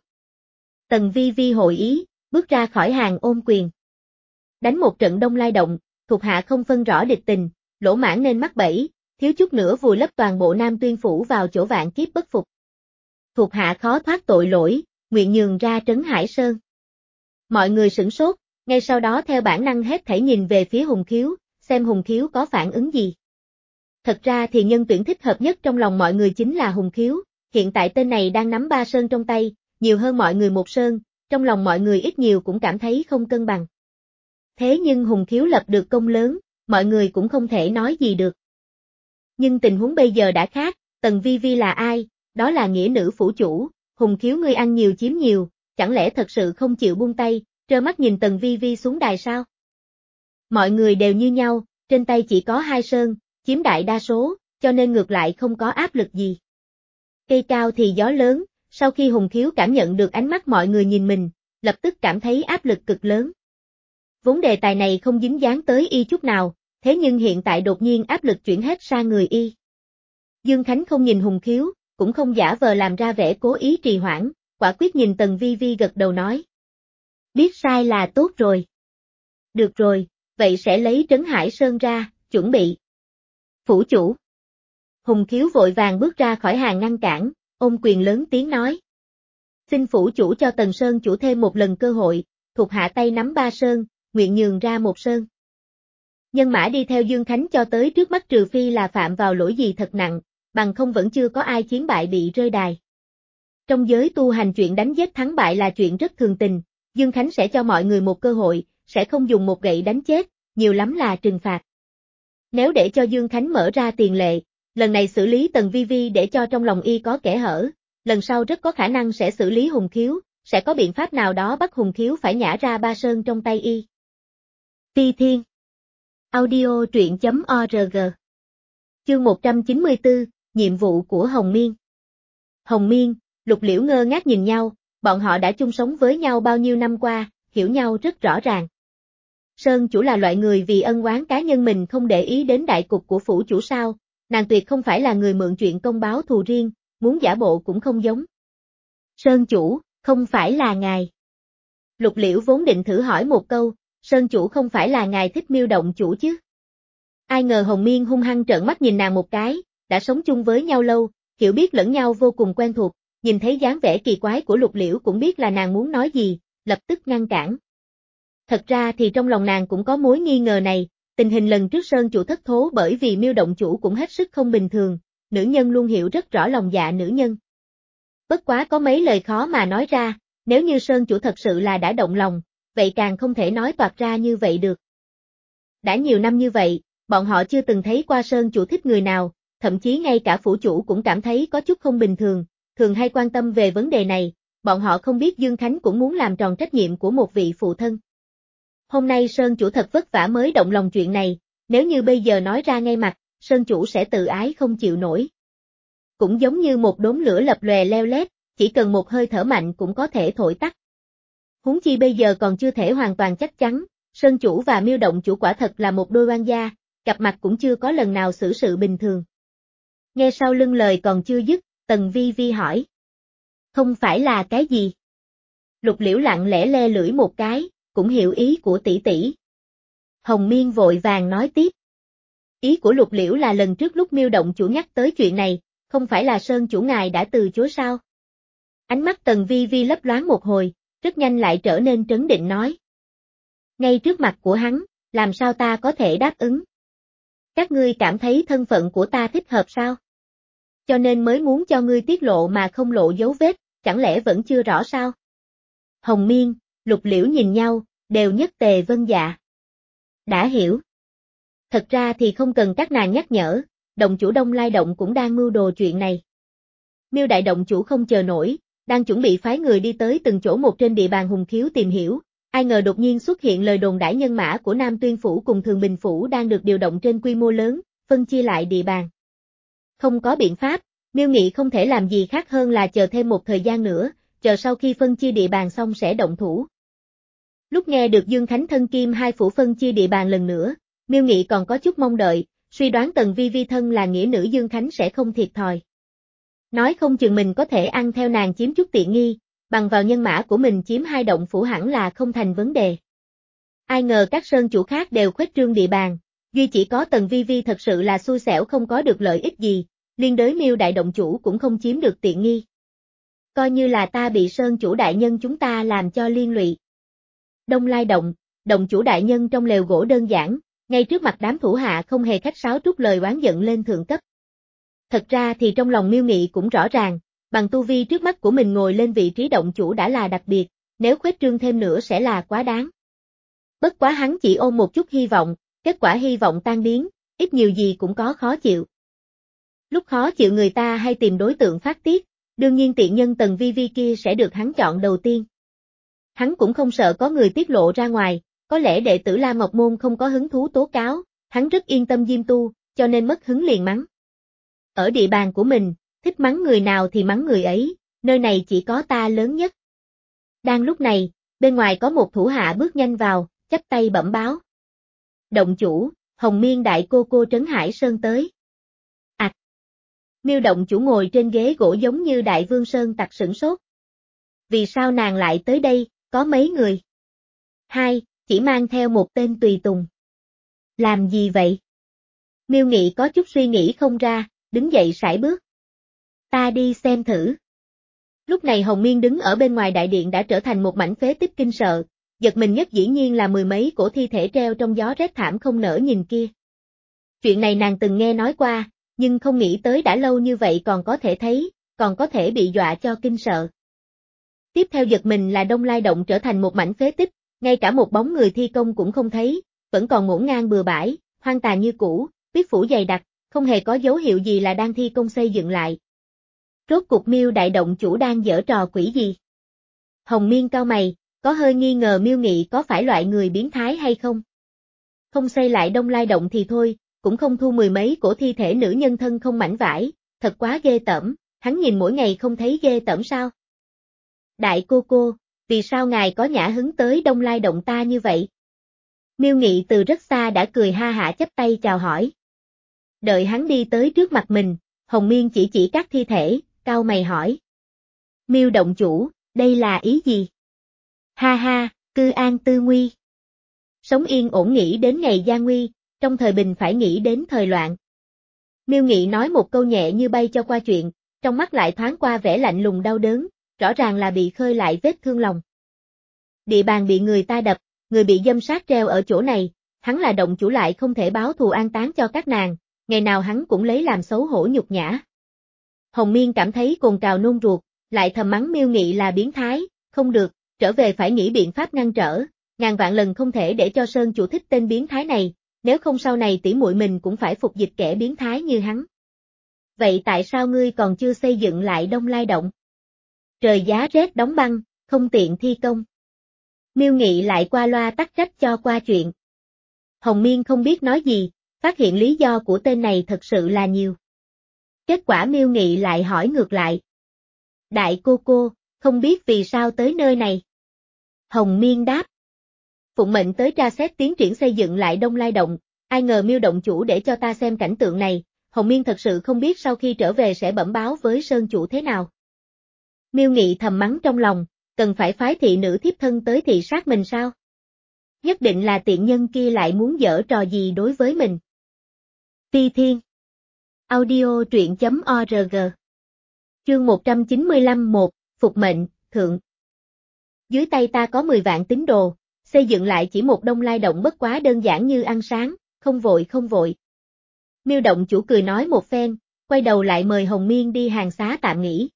Tần Vi Vi hội ý, bước ra khỏi hàng ôm quyền. Đánh một trận đông lai động, thuộc hạ không phân rõ địch tình, lỗ mãng nên mắc bẫy, thiếu chút nữa vùi lấp toàn bộ Nam Tuyên phủ vào chỗ vạn kiếp bất phục. Thuộc hạ khó thoát tội lỗi, nguyện nhường ra Trấn Hải Sơn. Mọi người sửng sốt, ngay sau đó theo bản năng hết thảy nhìn về phía Hùng Khiếu, xem Hùng Khiếu có phản ứng gì. Thật ra thì nhân tuyển thích hợp nhất trong lòng mọi người chính là Hùng Khiếu, hiện tại tên này đang nắm ba sơn trong tay, nhiều hơn mọi người một sơn, trong lòng mọi người ít nhiều cũng cảm thấy không cân bằng. Thế nhưng Hùng Khiếu lập được công lớn, mọi người cũng không thể nói gì được. Nhưng tình huống bây giờ đã khác, Tần Vi Vi là ai, đó là nghĩa nữ phủ chủ, Hùng Khiếu ngươi ăn nhiều chiếm nhiều, chẳng lẽ thật sự không chịu buông tay, trơ mắt nhìn Tần Vi Vi xuống đài sao? Mọi người đều như nhau, trên tay chỉ có hai sơn, chiếm đại đa số, cho nên ngược lại không có áp lực gì. Cây cao thì gió lớn, sau khi Hùng Khiếu cảm nhận được ánh mắt mọi người nhìn mình, lập tức cảm thấy áp lực cực lớn. Vốn đề tài này không dính dáng tới y chút nào, thế nhưng hiện tại đột nhiên áp lực chuyển hết sang người y. Dương Khánh không nhìn Hùng Khiếu, cũng không giả vờ làm ra vẻ cố ý trì hoãn, quả quyết nhìn Tần Vi Vi gật đầu nói. Biết sai là tốt rồi. Được rồi, vậy sẽ lấy Trấn Hải Sơn ra, chuẩn bị. Phủ chủ. Hùng Khiếu vội vàng bước ra khỏi hàng ngăn cản, ôm quyền lớn tiếng nói. Xin phủ chủ cho Tần Sơn chủ thêm một lần cơ hội, thuộc hạ tay nắm ba sơn, nguyện nhường ra một sơn. Nhân mã đi theo Dương Khánh cho tới trước mắt trừ phi là phạm vào lỗi gì thật nặng, bằng không vẫn chưa có ai chiến bại bị rơi đài. Trong giới tu hành chuyện đánh giết thắng bại là chuyện rất thường tình, Dương Khánh sẽ cho mọi người một cơ hội, sẽ không dùng một gậy đánh chết, nhiều lắm là trừng phạt. Nếu để cho Dương Khánh mở ra tiền lệ, lần này xử lý Tần Vi Vi để cho trong lòng y có kẽ hở, lần sau rất có khả năng sẽ xử lý Hùng Khiếu, sẽ có biện pháp nào đó bắt Hùng Khiếu phải nhả ra ba sơn trong tay y. Ti Thiên. Audio truyện chấm org. Chương một trăm chín mươi tư, nhiệm vụ của Hồng Miên. Hồng Miên, Lục Liễu ngơ ngác nhìn nhau, bọn họ đã chung sống với nhau bao nhiêu năm qua, hiểu nhau rất rõ ràng. Sơn chủ là loại người vì ân oán cá nhân mình không để ý đến đại cục của phủ chủ sao, nàng tuyệt không phải là người mượn chuyện công báo thù riêng, muốn giả bộ cũng không giống. Sơn chủ, không phải là ngài. Lục Liễu vốn định thử hỏi một câu, Sơn chủ không phải là ngài thích Miêu động chủ chứ? Ai ngờ Hồng Miên hung hăng trợn mắt nhìn nàng một cái, đã sống chung với nhau lâu, hiểu biết lẫn nhau vô cùng quen thuộc, nhìn thấy dáng vẻ kỳ quái của Lục Liễu cũng biết là nàng muốn nói gì, lập tức ngăn cản. Thật ra thì trong lòng nàng cũng có mối nghi ngờ này, tình hình lần trước Sơn chủ thất thố bởi vì Miêu động chủ cũng hết sức không bình thường, nữ nhân luôn hiểu rất rõ lòng dạ nữ nhân. Bất quá có mấy lời khó mà nói ra, nếu như Sơn chủ thật sự là đã động lòng, vậy càng không thể nói toạc ra như vậy được. Đã nhiều năm như vậy, bọn họ chưa từng thấy qua Sơn chủ thích người nào, thậm chí ngay cả phủ chủ cũng cảm thấy có chút không bình thường, thường hay quan tâm về vấn đề này, bọn họ không biết Dương Khánh cũng muốn làm tròn trách nhiệm của một vị phụ thân. Hôm nay Sơn chủ thật vất vả mới động lòng chuyện này, nếu như bây giờ nói ra ngay mặt, Sơn chủ sẽ tự ái không chịu nổi. Cũng giống như một đốm lửa lập lòe leo lét, chỉ cần một hơi thở mạnh cũng có thể thổi tắt. Huống chi bây giờ còn chưa thể hoàn toàn chắc chắn, Sơn chủ và Miêu động chủ quả thật là một đôi oan gia, gặp mặt cũng chưa có lần nào xử sự bình thường. Nghe sau lưng lời còn chưa dứt, Tần Vi Vi hỏi. Không phải là cái gì? Lục Liễu lặng lẽ le lưỡi một cái, cũng hiểu ý của tỷ tỷ. Hồng Miên vội vàng nói tiếp. Ý của Lục Liễu là lần trước lúc Miêu động chủ nhắc tới chuyện này, không phải là Sơn chủ ngài đã từ chối sao? Ánh mắt Tần Vi Vi lấp loáng một hồi, rất nhanh lại trở nên trấn định nói. Ngay trước mặt của hắn, làm sao ta có thể đáp ứng? Các ngươi cảm thấy thân phận của ta thích hợp sao? Cho nên mới muốn cho ngươi tiết lộ mà không lộ dấu vết, chẳng lẽ vẫn chưa rõ sao? Hồng Miên, Lục Liễu nhìn nhau, đều nhất tề vâng dạ. Đã hiểu. Thật ra thì không cần các nàng nhắc nhở, động chủ Đông Lai Động cũng đang mưu đồ chuyện này. Miêu đại động chủ không chờ nổi, đang chuẩn bị phái người đi tới từng chỗ một trên địa bàn Hùng Khiếu tìm hiểu, ai ngờ đột nhiên xuất hiện lời đồn đãi nhân mã của Nam Tuyên Phủ cùng Thường Bình Phủ đang được điều động trên quy mô lớn, phân chia lại địa bàn. Không có biện pháp, Miêu Nghị không thể làm gì khác hơn là chờ thêm một thời gian nữa, chờ sau khi phân chia địa bàn xong sẽ động thủ. Lúc nghe được Dương Khánh thân kim hai phủ phân chia địa bàn lần nữa, Miêu Nghị còn có chút mong đợi, suy đoán Tần Vi Vi thân là nghĩa nữ Dương Khánh sẽ không thiệt thòi. Nói không chừng mình có thể ăn theo nàng chiếm chút tiện nghi, bằng vào nhân mã của mình chiếm hai động phủ hẳn là không thành vấn đề. Ai ngờ các sơn chủ khác đều khuếch trương địa bàn, duy chỉ có Tần Vi Vi thật sự là xui xẻo không có được lợi ích gì, liên đới Miêu đại động chủ cũng không chiếm được tiện nghi. Coi như là ta bị sơn chủ đại nhân chúng ta làm cho liên lụy. Đông Lai Động, động chủ đại nhân trong lều gỗ đơn giản, ngay trước mặt đám thủ hạ không hề khách sáo trút lời oán giận lên thượng cấp. Thật ra thì trong lòng Miêu Nghị cũng rõ ràng, bằng tu vi trước mắt của mình ngồi lên vị trí động chủ đã là đặc biệt, nếu khuếch trương thêm nữa sẽ là quá đáng. Bất quá hắn chỉ ôm một chút hy vọng, kết quả hy vọng tan biến, ít nhiều gì cũng có khó chịu. Lúc khó chịu người ta hay tìm đối tượng phát tiết, đương nhiên tiện nhân Tần Vi Vi kia sẽ được hắn chọn đầu tiên. Hắn cũng không sợ có người tiết lộ ra ngoài, có lẽ đệ tử La Ngọc Môn không có hứng thú tố cáo, hắn rất yên tâm diêm tu, cho nên mất hứng liền mắng. Ở địa bàn của mình, thích mắng người nào thì mắng người ấy, nơi này chỉ có ta lớn nhất. Đang lúc này, bên ngoài có một thủ hạ bước nhanh vào, chắp tay bẩm báo. Động chủ, Hồng Miên đại cô cô Trấn Hải Sơn tới. Ảch! À, Miêu động chủ ngồi trên ghế gỗ giống như đại vương sơn tặc sửng sốt. Vì sao nàng lại tới đây, có mấy người? Hai, chỉ mang theo một tên tùy tùng. Làm gì vậy? Miêu Nghị có chút suy nghĩ không ra, đứng dậy sải bước. Ta đi xem thử. Lúc này Hồng Miên đứng ở bên ngoài đại điện đã trở thành một mảnh phế tích kinh sợ, giật mình nhất dĩ nhiên là mười mấy cổ thi thể treo trong gió rét thảm không nỡ nhìn kia. Chuyện này nàng từng nghe nói qua, nhưng không nghĩ tới đã lâu như vậy còn có thể thấy, còn có thể bị dọa cho kinh sợ. Tiếp theo giật mình là Đông Lai Động trở thành một mảnh phế tích, ngay cả một bóng người thi công cũng không thấy, vẫn còn ngổn ngang bừa bãi, hoang tàn như cũ, tuyết phủ dày đặc, không hề có dấu hiệu gì là đang thi công xây dựng lại. Rốt cục Miêu đại động chủ đang giở trò quỷ gì? Hồng Miên cau mày, có hơi nghi ngờ Miêu Nghị có phải loại người biến thái hay không? Không xây lại Đông Lai Động thì thôi, cũng không thu mười mấy cổ thi thể nữ nhân thân không mảnh vải, thật quá ghê tởm, hắn nhìn mỗi ngày không thấy ghê tởm sao? Đại cô cô, vì sao ngài có nhã hứng tới Đông Lai Động ta như vậy? Miêu Nghị từ rất xa đã cười ha hả chắp tay chào hỏi. Đợi hắn đi tới trước mặt mình, Hồng Miên chỉ chỉ các thi thể, cau mày hỏi. Miêu động chủ, đây là ý gì? Ha ha, cư an tư nguy. Sống yên ổn nghĩ đến ngày gian nguy, trong thời bình phải nghĩ đến thời loạn. Miêu Nghị nói một câu nhẹ như bay cho qua chuyện, trong mắt lại thoáng qua vẻ lạnh lùng đau đớn, rõ ràng là bị khơi lại vết thương lòng. Địa bàn bị người ta đập, người bị dâm sát treo ở chỗ này, hắn là động chủ lại không thể báo thù an táng cho các nàng, ngày nào hắn cũng lấy làm xấu hổ nhục nhã. Hồng Miên cảm thấy cồn cào nôn ruột, lại thầm mắng Miêu Nghị là biến thái, không được, trở về phải nghĩ biện pháp ngăn trở, ngàn vạn lần không thể để cho Sơn chủ thích tên biến thái này, nếu không sau này tỷ muội mình cũng phải phục dịch kẻ biến thái như hắn. Vậy tại sao ngươi còn chưa xây dựng lại Đông Lai Động? Trời giá rét đóng băng, không tiện thi công. Miêu Nghị lại qua loa tắc trách cho qua chuyện. Hồng Miên không biết nói gì, phát hiện lý do của tên này thật sự là nhiều. Kết quả Miêu Nghị lại hỏi ngược lại. Đại cô cô, không biết vì sao tới nơi này? Hồng Miên đáp. Phụng mệnh tới tra xét tiến triển xây dựng lại Đông Lai Động, ai ngờ Miêu động chủ để cho ta xem cảnh tượng này, Hồng Miên thật sự không biết sau khi trở về sẽ bẩm báo với Sơn chủ thế nào. Miêu Nghị thầm mắng trong lòng, cần phải phái thị nữ thiếp thân tới thị sát mình sao? Nhất định là tiện nhân kia lại muốn giở trò gì đối với mình. Phi Thiên Audio truyện chấm org Chương một trăm chín mươi lăm một, Phục mệnh, Thượng. Dưới tay ta có mười vạn tín đồ, xây dựng lại chỉ một Đông Lai Động bất quá đơn giản như ăn sáng, không vội không vội. Miêu động chủ cười nói một phen, quay đầu lại mời Hồng Miên đi hàng xá tạm nghỉ.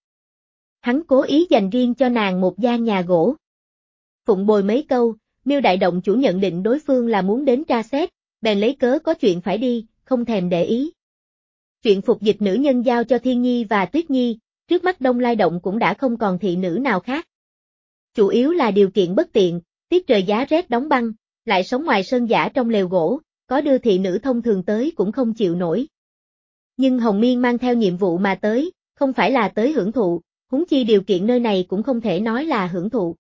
Hắn cố ý dành riêng cho nàng một gian nhà gỗ. Phụng bồi mấy câu, Miêu đại động chủ nhận định đối phương là muốn đến tra xét, bèn lấy cớ có chuyện phải đi, không thèm để ý. Chuyện phục dịch nữ nhân giao cho Thiên Nhi và Tuyết Nhi, trước mắt Đông Lai Động cũng đã không còn thị nữ nào khác. Chủ yếu là điều kiện bất tiện, tiết trời giá rét đóng băng, lại sống ngoài sơn giả trong lều gỗ, có đưa thị nữ thông thường tới cũng không chịu nổi. Nhưng Hồng Miên mang theo nhiệm vụ mà tới, không phải là tới hưởng thụ, huống chi điều kiện nơi này cũng không thể nói là hưởng thụ.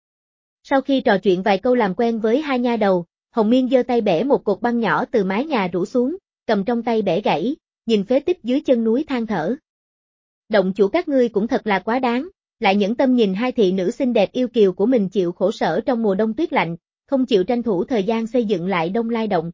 Sau khi trò chuyện vài câu làm quen với hai nha đầu, Hồng Miên giơ tay bẻ một cột băng nhỏ từ mái nhà rủ xuống, cầm trong tay bẻ gãy, nhìn phế tích dưới chân núi than thở. Động chủ các ngươi cũng thật là quá đáng, lại nhẫn tâm nhìn hai thị nữ xinh đẹp yêu kiều của mình chịu khổ sở trong mùa đông tuyết lạnh, không chịu tranh thủ thời gian xây dựng lại Đông Lai Động.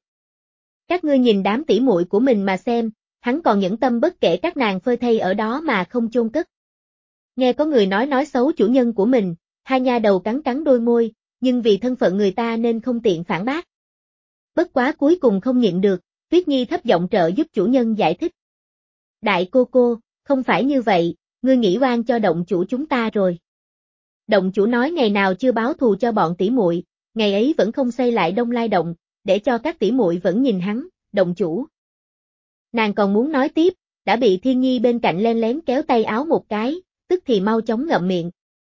Các ngươi nhìn đám tỷ muội của mình mà xem, hắn còn nhẫn tâm bất kể các nàng phơi thây ở đó mà không chôn cất. Nghe có người nói nói xấu chủ nhân của mình, hai nha đầu cắn cắn đôi môi, nhưng vì thân phận người ta nên không tiện phản bác. Bất quá cuối cùng không nhịn được, Tuyết Nhi thấp giọng trợ giúp chủ nhân giải thích. Đại cô cô, không phải như vậy, ngươi nghĩ oan cho động chủ chúng ta rồi. Động chủ nói ngày nào chưa báo thù cho bọn tỷ muội, ngày ấy vẫn không xây lại Đông Lai Động, để cho các tỷ muội vẫn nhìn hắn, động chủ. Nàng còn muốn nói tiếp, đã bị Thiên Nhi bên cạnh len lén kéo tay áo một cái, tức thì mau chóng ngậm miệng.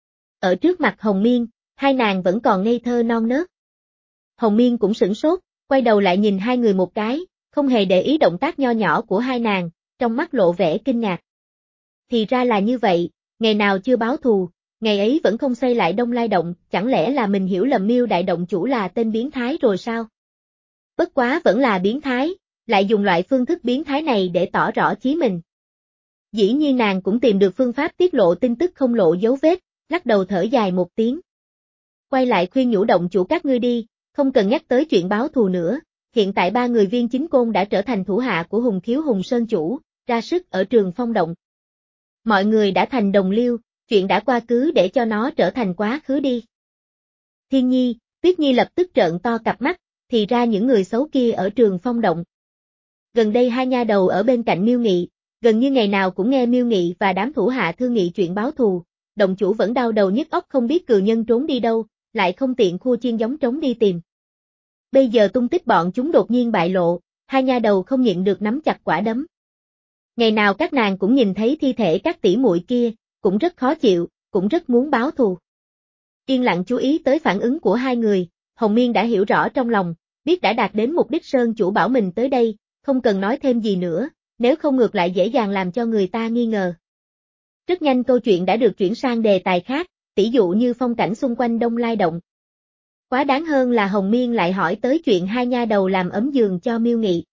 Ở trước mặt Hồng Miên, hai nàng vẫn còn ngây thơ non nớt. Hồng Miên cũng sửng sốt, quay đầu lại nhìn hai người một cái, không hề để ý động tác nho nhỏ của hai nàng, trong mắt lộ vẻ kinh ngạc. Thì ra là như vậy, ngày nào chưa báo thù, ngày ấy vẫn không xây lại Đông Lai Động, chẳng lẽ là mình hiểu lầm Miêu đại động chủ là tên biến thái rồi sao? Bất quá vẫn là biến thái, lại dùng loại phương thức biến thái này để tỏ rõ chí mình. Dĩ nhiên nàng cũng tìm được phương pháp tiết lộ tin tức không lộ dấu vết, lắc đầu thở dài một tiếng. Quay lại khuyên nhủ động chủ các ngươi đi, không cần nhắc tới chuyện báo thù nữa, hiện tại ba người Viên Chính Côn đã trở thành thủ hạ của Hùng Khiếu Hùng Sơn chủ, ra sức ở Trường Phong Động. Mọi người đã thành đồng liêu, chuyện đã qua cứ để cho nó trở thành quá khứ đi. Thiên Nhi, Tuyết Nhi lập tức trợn to cặp mắt, thì ra những người xấu kia ở Trường Phong Động. Gần đây hai nha đầu ở bên cạnh Miêu Nghị, gần như ngày nào cũng nghe Miêu Nghị và đám thủ hạ thương nghị chuyện báo thù, động chủ vẫn đau đầu nhức óc không biết cừu nhân trốn đi đâu, lại không tiện khua chiên giống trống đi tìm. Bây giờ tung tích bọn chúng đột nhiên bại lộ, hai nha đầu không nhịn được nắm chặt quả đấm. Ngày nào các nàng cũng nhìn thấy thi thể các tỷ muội kia, cũng rất khó chịu, cũng rất muốn báo thù. Yên lặng chú ý tới phản ứng của hai người, Hồng Miên đã hiểu rõ trong lòng, biết đã đạt đến mục đích Sơn chủ bảo mình tới đây, không cần nói thêm gì nữa, nếu không ngược lại dễ dàng làm cho người ta nghi ngờ. Rất nhanh câu chuyện đã được chuyển sang đề tài khác, tỉ dụ như phong cảnh xung quanh Đông Lai Động. Quá đáng hơn là Hồng Miên lại hỏi tới chuyện hai nha đầu làm ấm giường cho Miêu Nghị.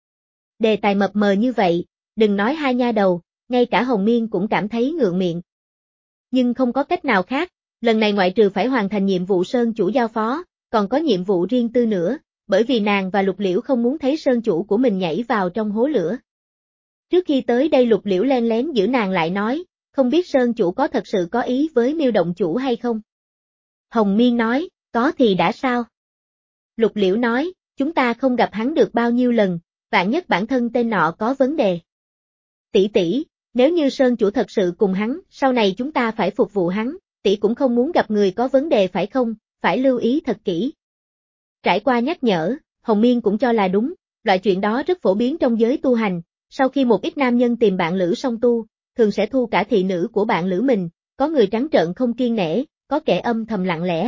Đề tài mập mờ như vậy, đừng nói hai nha đầu, ngay cả Hồng Miên cũng cảm thấy ngượng miệng. Nhưng không có cách nào khác, lần này ngoại trừ phải hoàn thành nhiệm vụ Sơn chủ giao phó, còn có nhiệm vụ riêng tư nữa, bởi vì nàng và Lục Liễu không muốn thấy Sơn chủ của mình nhảy vào trong hố lửa. Trước khi tới đây Lục Liễu len lén giữ nàng lại nói, không biết Sơn chủ có thật sự có ý với Miêu động chủ hay không? Hồng Miên nói, có thì đã sao? Lục Liễu nói, chúng ta không gặp hắn được bao nhiêu lần, vạn nhất bản thân tên nọ có vấn đề. Tỷ tỷ, nếu như Sơn chủ thật sự cùng hắn, sau này chúng ta phải phục vụ hắn, tỷ cũng không muốn gặp người có vấn đề phải không, phải lưu ý thật kỹ. Trải qua nhắc nhở, Hồng Miên cũng cho là đúng, loại chuyện đó rất phổ biến trong giới tu hành, sau khi một ít nam nhân tìm bạn lữ song tu, thường sẽ thu cả thị nữ của bạn lữ mình, có người trắng trợn không kiêng nể, có kẻ âm thầm lặng lẽ.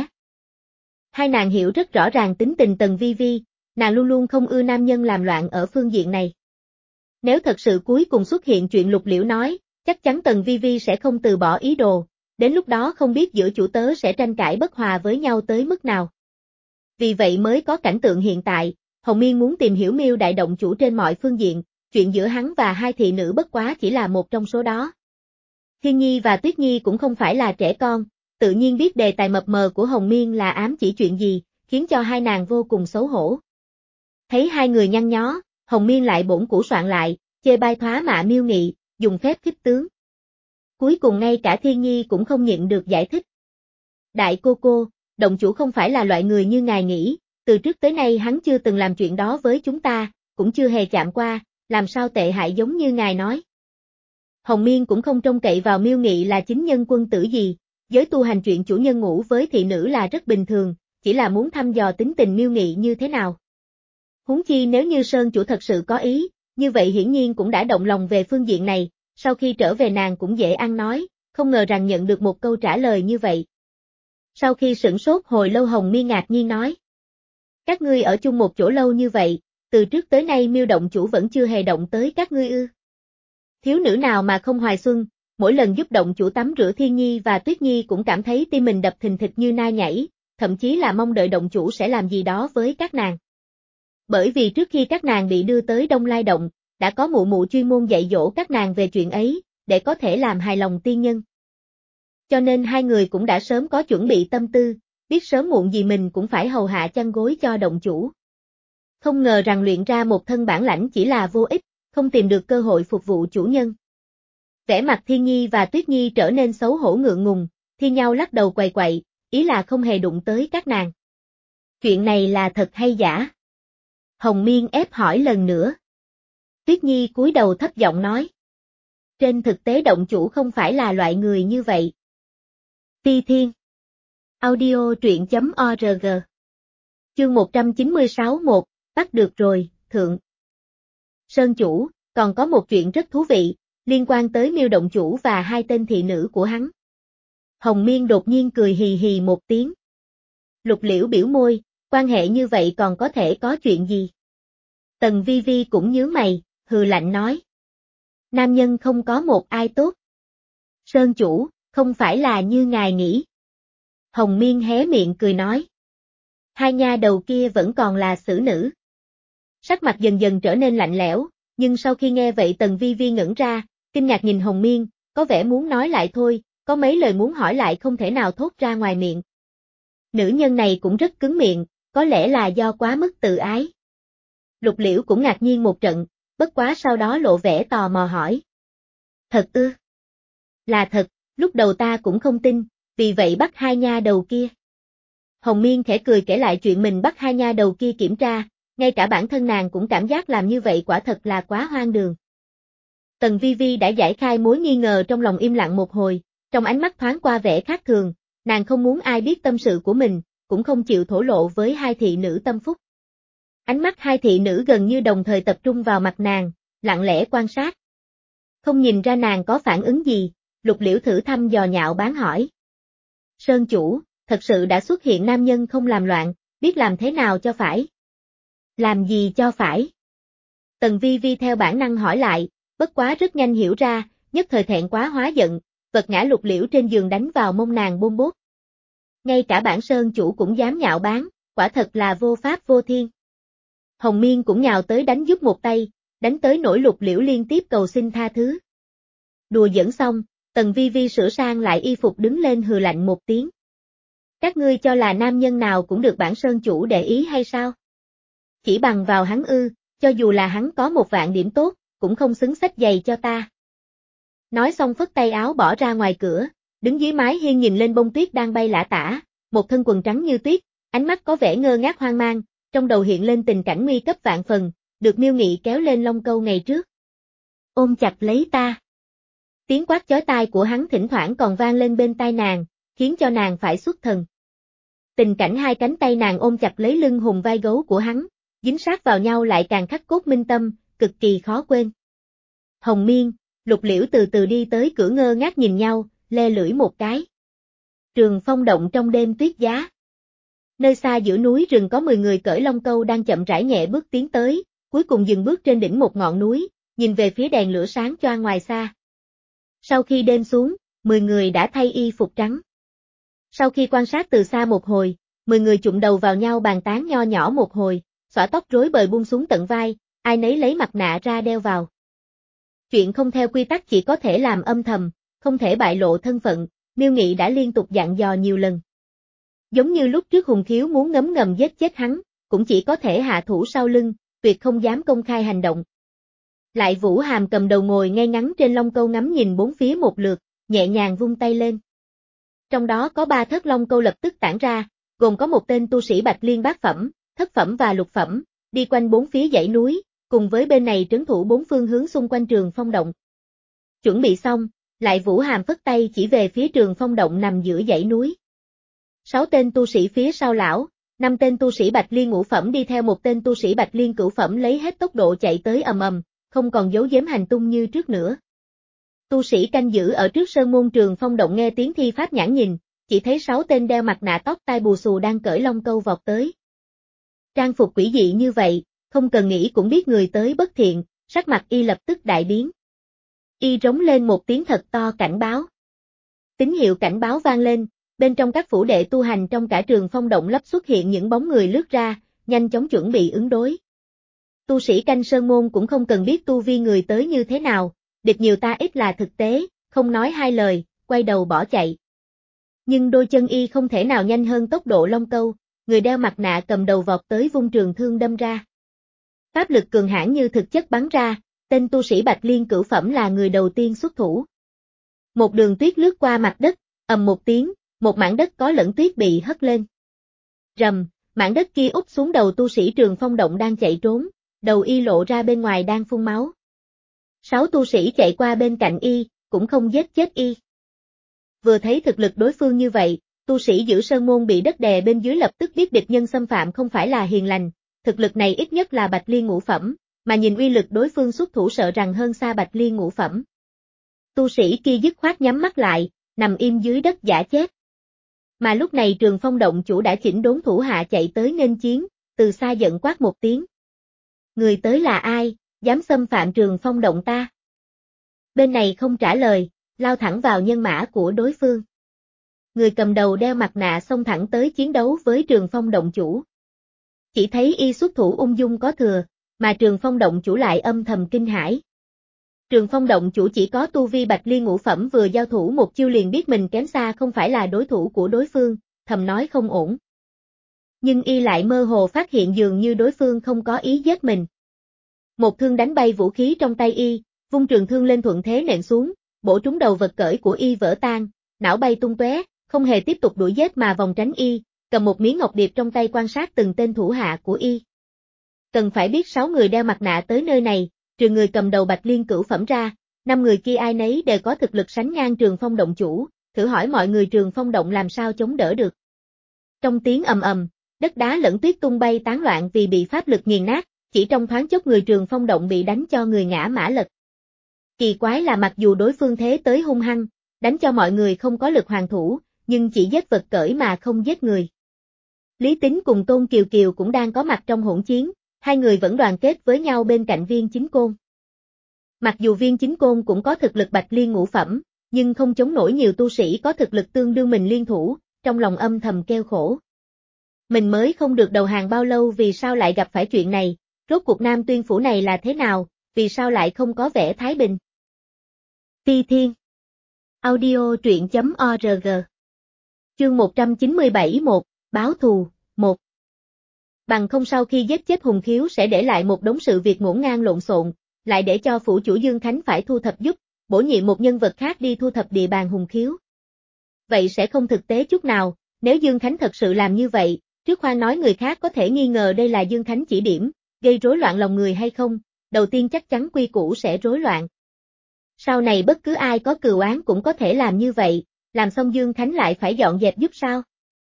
Hai nàng hiểu rất rõ ràng tính tình Tần Vi Vi, nàng luôn luôn không ưa nam nhân làm loạn ở phương diện này. Nếu thật sự cuối cùng xuất hiện chuyện Lục Liễu nói, chắc chắn Tần Vi Vi sẽ không từ bỏ ý đồ, đến lúc đó không biết giữa chủ tớ sẽ tranh cãi bất hòa với nhau tới mức nào. Vì vậy mới có cảnh tượng hiện tại, Hồng Miên muốn tìm hiểu Miêu đại động chủ trên mọi phương diện, chuyện giữa hắn và hai thị nữ bất quá chỉ là một trong số đó. Thiên Nhi và Tuyết Nhi cũng không phải là trẻ con, tự nhiên biết đề tài mập mờ của Hồng Miên là ám chỉ chuyện gì, khiến cho hai nàng vô cùng xấu hổ. Thấy hai người nhăn nhó, Hồng Miên lại bổn củ soạn lại, chê bai thoá mạ Miêu Nghị, dùng phép khích tướng. Cuối cùng ngay cả Thiên Nhi cũng không nhịn được giải thích. Đại cô cô, động chủ không phải là loại người như ngài nghĩ, từ trước tới nay hắn chưa từng làm chuyện đó với chúng ta, cũng chưa hề chạm qua, làm sao tệ hại giống như ngài nói. Hồng Miên cũng không trông cậy vào Miêu Nghị là chính nhân quân tử gì, giới tu hành chuyện chủ nhân ngủ với thị nữ là rất bình thường, chỉ là muốn thăm dò tính tình Miêu Nghị như thế nào. Huống chi nếu như Sơn chủ thật sự có ý, như vậy hiển nhiên cũng đã động lòng về phương diện này, sau khi trở về nàng cũng dễ ăn nói, không ngờ rằng nhận được một câu trả lời như vậy. Sau khi sửng sốt hồi lâu Hồng Miên ngạc nhiên nói. Các ngươi ở chung một chỗ lâu như vậy, từ trước tới nay Miêu động chủ vẫn chưa hề động tới các ngươi ư. Thiếu nữ nào mà không hoài xuân, mỗi lần giúp động chủ tắm rửa Thiên Nhi và Tuyết Nhi cũng cảm thấy tim mình đập thình thịch như nai nhảy, thậm chí là mong đợi động chủ sẽ làm gì đó với các nàng. Bởi vì trước khi các nàng bị đưa tới Đông Lai Động, đã có mụ mụ chuyên môn dạy dỗ các nàng về chuyện ấy, để có thể làm hài lòng tiên nhân. Cho nên hai người cũng đã sớm có chuẩn bị tâm tư, biết sớm muộn gì mình cũng phải hầu hạ chăn gối cho động chủ. Không ngờ rằng luyện ra một thân bản lãnh chỉ là vô ích, không tìm được cơ hội phục vụ chủ nhân. Vẻ mặt Thiên Nhi và Tuyết Nhi trở nên xấu hổ ngượng ngùng, thi nhau lắc đầu quầy quậy, ý là không hề đụng tới các nàng. Chuyện này là thật hay giả? Hồng Miên ép hỏi lần nữa. Tuyết Nhi cúi đầu thấp giọng nói. Trên thực tế động chủ không phải là loại người như vậy. Phi Thiên. Audio truyện chấm org. Chương một trăm chín mươi sáu một, bắt được rồi, thượng. Sơn chủ, còn có một chuyện rất thú vị, liên quan tới Miêu động chủ và hai tên thị nữ của hắn. Hồng Miên đột nhiên cười hì hì một tiếng. Lục Liễu biểu môi, quan hệ như vậy còn có thể có chuyện gì? Tần Vi Vi cũng nhướng mày, hừ lạnh nói. Nam nhân không có một ai tốt. Sơn chủ, Không phải là như ngài nghĩ. Hồng Miên hé miệng cười nói. Hai nha đầu kia vẫn còn là xử nữ. Sắc mặt dần dần trở nên lạnh lẽo, nhưng sau khi nghe vậy Tần Vi Vi ngẩn ra, kinh ngạc nhìn Hồng Miên, có vẻ muốn nói lại thôi, có mấy lời muốn hỏi lại không thể nào thốt ra ngoài miệng. Nữ nhân này cũng rất cứng miệng, có lẽ là do quá mức tự ái. Lục Liễu cũng ngạc nhiên một trận, bất quá sau đó lộ vẻ tò mò hỏi. Thật ư? Là thật, lúc đầu ta cũng không tin, vì vậy bắt hai nha đầu kia. Hồng Miên khẽ cười kể lại chuyện mình bắt hai nha đầu kia kiểm tra, ngay cả bản thân nàng cũng cảm giác làm như vậy quả thật là quá hoang đường. Tần Vi Vi đã giải khai mối nghi ngờ trong lòng im lặng một hồi, trong ánh mắt thoáng qua vẻ khác thường, nàng không muốn ai biết tâm sự của mình, cũng không chịu thổ lộ với hai thị nữ tâm phúc. Ánh mắt hai thị nữ gần như đồng thời tập trung vào mặt nàng, lặng lẽ quan sát. Không nhìn ra nàng có phản ứng gì, Lục Liễu thử thăm dò nhạo báng hỏi. Sơn chủ, thật sự đã xuất hiện nam nhân không làm loạn, biết làm thế nào cho phải? Làm gì cho phải? Tần Vi Vi theo bản năng hỏi lại, bất quá rất nhanh hiểu ra, nhất thời thẹn quá hóa giận, vật ngã Lục Liễu trên giường đánh vào mông nàng bôm bốt. Ngay cả bản sơn chủ cũng dám nhạo báng, quả thật là vô pháp vô thiên. Hồng Miên cũng nhào tới đánh giúp một tay, đánh tới nỗi Lục Liễu liên tiếp cầu xin tha thứ. Đùa giỡn xong, Tần Vi Vi sửa sang lại y phục đứng lên hừ lạnh một tiếng. Các ngươi cho là nam nhân nào cũng được bản sơn chủ để ý hay sao? Chỉ bằng vào hắn ư, cho dù là hắn có một vạn điểm tốt, cũng không xứng xách giày cho ta. Nói xong phất tay áo bỏ ra ngoài cửa, đứng dưới mái hiên nhìn lên bông tuyết đang bay lả tả, một thân quần trắng như tuyết, ánh mắt có vẻ ngơ ngác hoang mang, trong đầu hiện lên tình cảnh nguy cấp vạn phần, được Miêu Nghị kéo lên Long Câu ngày trước. Ôm chặt lấy ta. Tiếng quát chói tai của hắn thỉnh thoảng còn vang lên bên tai nàng, khiến cho nàng phải xuất thần. Tình cảnh hai cánh tay nàng ôm chặt lấy lưng hùng vai gấu của hắn, dính sát vào nhau lại càng khắc cốt minh tâm, cực kỳ khó quên. Hồng Miên, Lục Liễu từ từ đi tới cửa ngơ ngác nhìn nhau, le lưỡi một cái. Trường Phong động trong đêm tuyết giá. Nơi xa giữa núi rừng có mười người cởi Long Câu đang chậm rãi nhẹ bước tiến tới, cuối cùng dừng bước trên đỉnh một ngọn núi, nhìn về phía đèn lửa sáng choang ngoài xa. Sau khi đêm xuống, mười người đã thay y phục trắng. Sau khi quan sát từ xa một hồi, mười người chụm đầu vào nhau bàn tán nho nhỏ một hồi, xõa tóc rối bời buông xuống tận vai, ai nấy lấy mặt nạ ra đeo vào. Chuyện không theo quy tắc chỉ có thể làm âm thầm, không thể bại lộ thân phận, Miêu Nghị đã liên tục dặn dò nhiều lần. Giống như lúc trước Hùng Khiếu muốn ngấm ngầm giết chết hắn, cũng chỉ có thể hạ thủ sau lưng, tuyệt không dám công khai hành động. Lại Vũ Hàm cầm đầu ngồi ngay ngắn trên Long Câu ngắm nhìn bốn phía một lượt, nhẹ nhàng vung tay lên. Trong đó có ba thất Long Câu lập tức tản ra, gồm có một tên tu sĩ Bạch Liên bát phẩm, thất phẩm và lục phẩm, đi quanh bốn phía dãy núi, cùng với bên này trấn thủ bốn phương hướng xung quanh Trường Phong động. Chuẩn bị xong, Lại Vũ Hàm phất tay chỉ về phía Trường Phong động nằm giữa dãy núi. Sáu tên tu sĩ phía sau lão, năm tên tu sĩ Bạch Liên ngũ phẩm đi theo một tên tu sĩ Bạch Liên cửu phẩm lấy hết tốc độ chạy tới ầm ầm, không còn giấu giếm hành tung như trước nữa. Tu sĩ canh giữ ở trước sơn môn Trường Phong động nghe tiếng thi pháp nhãn nhìn, chỉ thấy sáu tên đeo mặt nạ tóc tai bù xù đang cởi Long Câu vọt tới. Trang phục quỷ dị như vậy, không cần nghĩ cũng biết người tới bất thiện, sắc mặt y lập tức đại biến. Y rống lên một tiếng thật to cảnh báo. Tín hiệu cảnh báo vang lên, bên trong các phủ đệ tu hành trong cả Trường Phong động lấp xuất hiện những bóng người lướt ra, nhanh chóng chuẩn bị ứng đối. Tu sĩ canh sơn môn cũng không cần biết tu vi người tới như thế nào, địch nhiều ta ít là thực tế, không nói hai lời, quay đầu bỏ chạy. Nhưng đôi chân y không thể nào nhanh hơn tốc độ Long Câu, người đeo mặt nạ cầm đầu vọt tới vung trường thương đâm ra. Pháp lực cường hãn như thực chất bắn ra, tên tu sĩ Bạch Liên cửu phẩm là người đầu tiên xuất thủ. Một đường tuyết lướt qua mặt đất, ầm một tiếng, một mảng đất có lẫn tuyết bị hất lên. Rầm, mảng đất kia úp xuống đầu tu sĩ Trường Phong động đang chạy trốn, đầu y lộ ra bên ngoài đang phun máu. Sáu tu sĩ chạy qua bên cạnh y, cũng không giết chết y. Vừa thấy thực lực đối phương như vậy, tu sĩ giữ sơn môn bị đất đè bên dưới lập tức biết địch nhân xâm phạm không phải là hiền lành, thực lực này ít nhất là Bạch Liên ngũ phẩm, mà nhìn uy lực đối phương xuất thủ sợ rằng hơn xa Bạch Liên ngũ phẩm. Tu sĩ kia dứt khoát nhắm mắt lại, nằm im dưới đất giả chết. Mà lúc này Trường Phong động chủ đã chỉnh đốn thủ hạ chạy tới nghênh chiến, từ xa giận quát một tiếng. Người tới là ai, dám xâm phạm Trường Phong động ta? Bên này không trả lời, lao thẳng vào nhân mã của đối phương. Người cầm đầu đeo mặt nạ xông thẳng tới chiến đấu với Trường Phong động chủ. Chỉ thấy y xuất thủ ung dung có thừa, mà Trường Phong động chủ lại âm thầm kinh hãi. Trường Phong động chủ chỉ có tu vi Bạch Liên ngũ phẩm, vừa giao thủ một chiêu liền biết mình kém xa không phải là đối thủ của đối phương, thầm nói không ổn. Nhưng y lại mơ hồ phát hiện dường như đối phương không có ý giết mình. Một thương đánh bay vũ khí trong tay y, vung trường thương lên thuận thế nện xuống, bổ trúng đầu vật cởi của y vỡ tan, não bay tung tóe, không hề tiếp tục đuổi giết mà vòng tránh y, cầm một miếng ngọc điệp trong tay quan sát từng tên thủ hạ của y. Cần phải biết sáu người đeo mặt nạ tới nơi này, trừ người cầm đầu Bạch Liên cửu phẩm ra, năm người kia ai nấy đều có thực lực sánh ngang Trường Phong động chủ, thử hỏi mọi người Trường Phong động làm sao chống đỡ được. Trong tiếng ầm ầm, đất đá lẫn tuyết tung bay tán loạn vì bị pháp lực nghiền nát, chỉ trong thoáng chốc người Trường Phong động bị đánh cho người ngã mã lật. Kỳ quái là mặc dù đối phương thế tới hung hăng, đánh cho mọi người không có lực hoàn thủ, nhưng chỉ giết vật cởi mà không giết người. Lý Tính cùng Tôn Kiều Kiều cũng đang có mặt trong hỗn chiến, hai người vẫn đoàn kết với nhau bên cạnh Viên Chính Côn. Mặc dù Viên Chính Côn cũng có thực lực Bạch Liên ngũ phẩm, nhưng không chống nổi nhiều tu sĩ có thực lực tương đương mình liên thủ, trong lòng âm thầm kêu khổ. Mình mới không được đầu hàng bao lâu vì sao lại gặp phải chuyện này, rốt cuộc Nam Tuyên Phủ này là thế nào, vì sao lại không có vẻ thái bình. Ti Thiên Audio truyện chấm org Chương một trăm chín mươi bảy một, Báo thù, một. Bằng không sau khi giết chết Hùng Khiếu sẽ để lại một đống sự việc ngổn ngang lộn xộn, lại để cho phủ chủ Dương Khánh phải thu thập giúp, bổ nhiệm một nhân vật khác đi thu thập địa bàn Hùng Khiếu. Vậy sẽ không thực tế chút nào, nếu Dương Khánh thật sự làm như vậy, trước khoan nói người khác có thể nghi ngờ đây là Dương Khánh chỉ điểm, gây rối loạn lòng người hay không, đầu tiên chắc chắn quy củ sẽ rối loạn. Sau này bất cứ ai có cừu oán cũng có thể làm như vậy, làm xong Dương Khánh lại phải dọn dẹp giúp sao?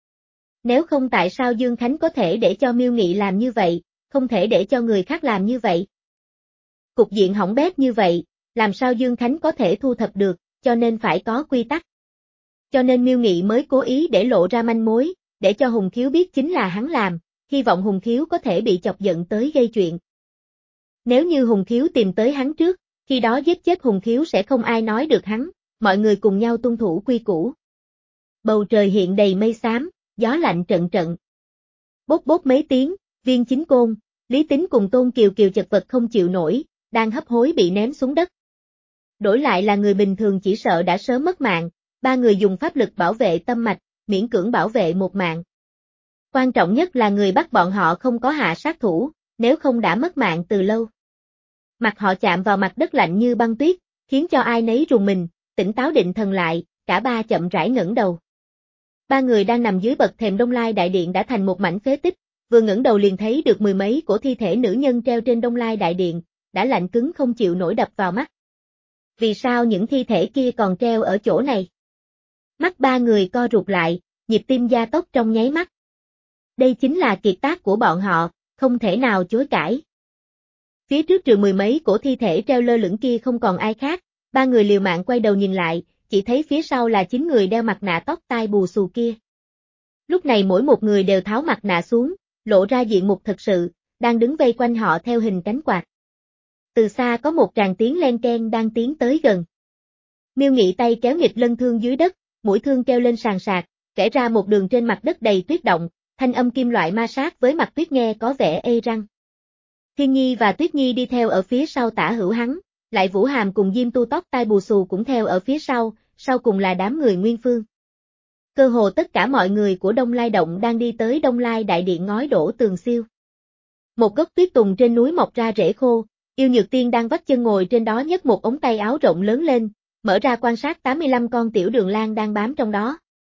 Nếu không tại sao Dương Khánh có thể để cho Miêu Nghị làm như vậy, không thể để cho người khác làm như vậy? Cục diện hỏng bét như vậy, làm sao Dương Khánh có thể thu thập được, cho nên phải có quy tắc. Cho nên Miêu Nghị mới cố ý để lộ ra manh mối, để cho Hùng Khiếu biết chính là hắn làm, hy vọng Hùng Khiếu có thể bị chọc giận tới gây chuyện. Nếu như Hùng Khiếu tìm tới hắn trước, khi đó giết chết Hùng Khiếu sẽ không ai nói được hắn, mọi người cùng nhau tuân thủ quy củ. Bầu trời hiện đầy mây xám, gió lạnh trận trận. Bốp bốp mấy tiếng, Viên Chính Côn, Lý Tính cùng Tôn Kiều Kiều chật vật không chịu nổi, đang hấp hối bị ném xuống đất. Đổi lại là người bình thường chỉ sợ đã sớm mất mạng, ba người dùng pháp lực bảo vệ tâm mạch, miễn cưỡng bảo vệ một mạng. Quan trọng nhất là người bắt bọn họ không có hạ sát thủ, nếu không đã mất mạng từ lâu. Mặt họ chạm vào mặt đất lạnh như băng tuyết, khiến cho ai nấy rùng mình, tỉnh táo định thần lại, cả ba chậm rãi ngẩng đầu. Ba người đang nằm dưới bậc thềm Đông Lai Đại Điện đã thành một mảnh phế tích, vừa ngẩng đầu liền thấy được mười mấy cổ thi thể nữ nhân treo trên Đông Lai Đại Điện, đã lạnh cứng không chịu nổi đập vào mắt. Vì sao những thi thể kia còn treo ở chỗ này? Mắt ba người co rụt lại, nhịp tim gia tốc trong nháy mắt. Đây chính là kiệt tác của bọn họ, không thể nào chối cãi. Phía trước trừ mười mấy cổ thi thể treo lơ lửng kia không còn ai khác, ba người liều mạng quay đầu nhìn lại, chỉ thấy phía sau là chín người đeo mặt nạ tóc tai bù xù kia. Lúc này mỗi một người đều tháo mặt nạ xuống, lộ ra diện mục thật sự, đang đứng vây quanh họ theo hình cánh quạt. Từ xa có một tràng tiếng len keng đang tiến tới gần. Miêu Nghị tay kéo nghịch lân thương dưới đất, mũi thương treo lên sàn sạc, kẻ ra một đường trên mặt đất đầy tuyết động, thanh âm kim loại ma sát với mặt tuyết nghe có vẻ ê răng. Thiên Nhi và Tuyết Nhi đi theo ở phía sau tả hữu hắn, lại Vũ Hàm cùng Diêm Tu tóc tai bù xù cũng theo ở phía sau, sau cùng là đám người Nguyên Phương. Cơ hồ tất cả mọi người của Đông Lai Động đang đi tới Đông Lai Đại Điện ngói đổ tường xiêu. Một gốc tuyết tùng trên núi mọc ra rễ khô, Yêu Nhược Tiên đang vắt chân ngồi trên đó nhấc một ống tay áo rộng lớn lên, mở ra quan sát tám mươi lăm con tiểu đường lang đang bám trong đó.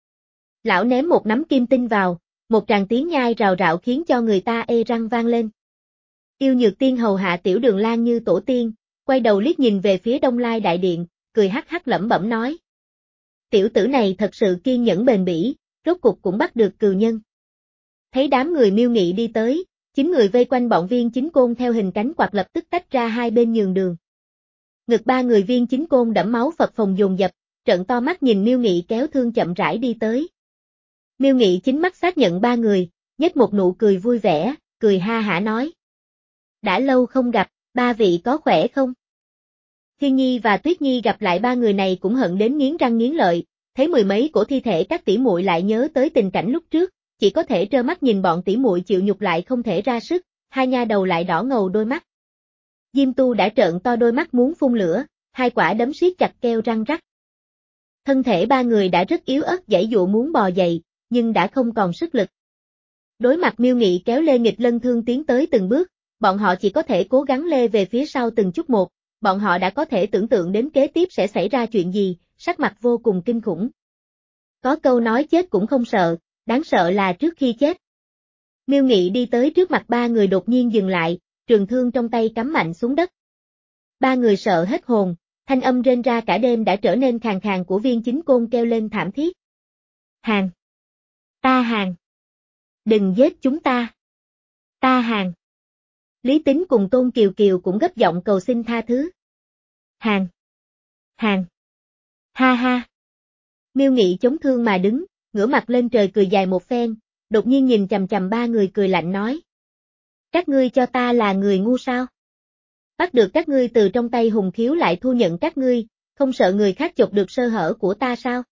Lão ném một nắm kim tinh vào, một tràng tiếng nhai rào rạo khiến cho người ta ê răng vang lên. Yêu Nhược Tiên hầu hạ tiểu đường lang như tổ tiên, quay đầu liếc nhìn về phía Đông Lai Đại Điện, cười hắc hắc lẩm bẩm nói. Tiểu tử này thật sự kiên nhẫn bền bỉ, rốt cục cũng bắt được cừu nhân. Thấy đám người Miêu Nghị đi tới, chín người vây quanh bọn Viên Chính Côn theo hình cánh quạt lập tức tách ra hai bên nhường đường. Ngực ba người Viên Chính Côn đẫm máu phập phồng dồn dập, trợn to mắt nhìn Miêu Nghị kéo thương chậm rãi đi tới. Miêu Nghị chính mắt xác nhận ba người, nhếch một nụ cười vui vẻ, cười ha hả nói. Đã lâu không gặp, ba vị có khỏe không? Thiên Nhi và Tuyết Nhi gặp lại ba người này cũng hận đến nghiến răng nghiến lợi, thấy mười mấy cổ thi thể các tỷ muội lại nhớ tới tình cảnh lúc trước, chỉ có thể trơ mắt nhìn bọn tỷ muội chịu nhục lại không thể ra sức, hai nha đầu lại đỏ ngầu đôi mắt. Diêm Tu đã trợn to đôi mắt muốn phun lửa, hai quả đấm siết chặt keo răng rắc. Thân thể ba người đã rất yếu ớt giãy dụa muốn bò dậy, nhưng đã không còn sức lực. Đối mặt Miêu Nghị kéo Lê Nghịch Lân Thương tiến tới từng bước, bọn họ chỉ có thể cố gắng lê về phía sau từng chút một, bọn họ đã có thể tưởng tượng đến kế tiếp sẽ xảy ra chuyện gì, sắc mặt vô cùng kinh khủng. Có câu nói chết cũng không sợ, đáng sợ là trước khi chết. Miêu Nghị đi tới trước mặt ba người đột nhiên dừng lại, trường thương trong tay cắm mạnh xuống đất. Ba người sợ hết hồn, thanh âm rên ra cả đêm đã trở nên khàn khàn của Viên Chính Côn kêu lên thảm thiết. Hàng! Ta hàng! Đừng giết chúng ta! Ta hàng! Lý Tính cùng Tôn Kiều Kiều cũng gấp giọng cầu xin tha thứ. Hàng! Hàng! Ha ha! Miêu Nghị chống thương mà đứng, ngửa mặt lên trời cười dài một phen, đột nhiên nhìn chằm chằm ba người cười lạnh nói. Các ngươi cho ta là người ngu sao? Bắt được các ngươi từ trong tay Hùng Khiếu lại thu nhận các ngươi, không sợ người khác chộp được sơ hở của ta sao?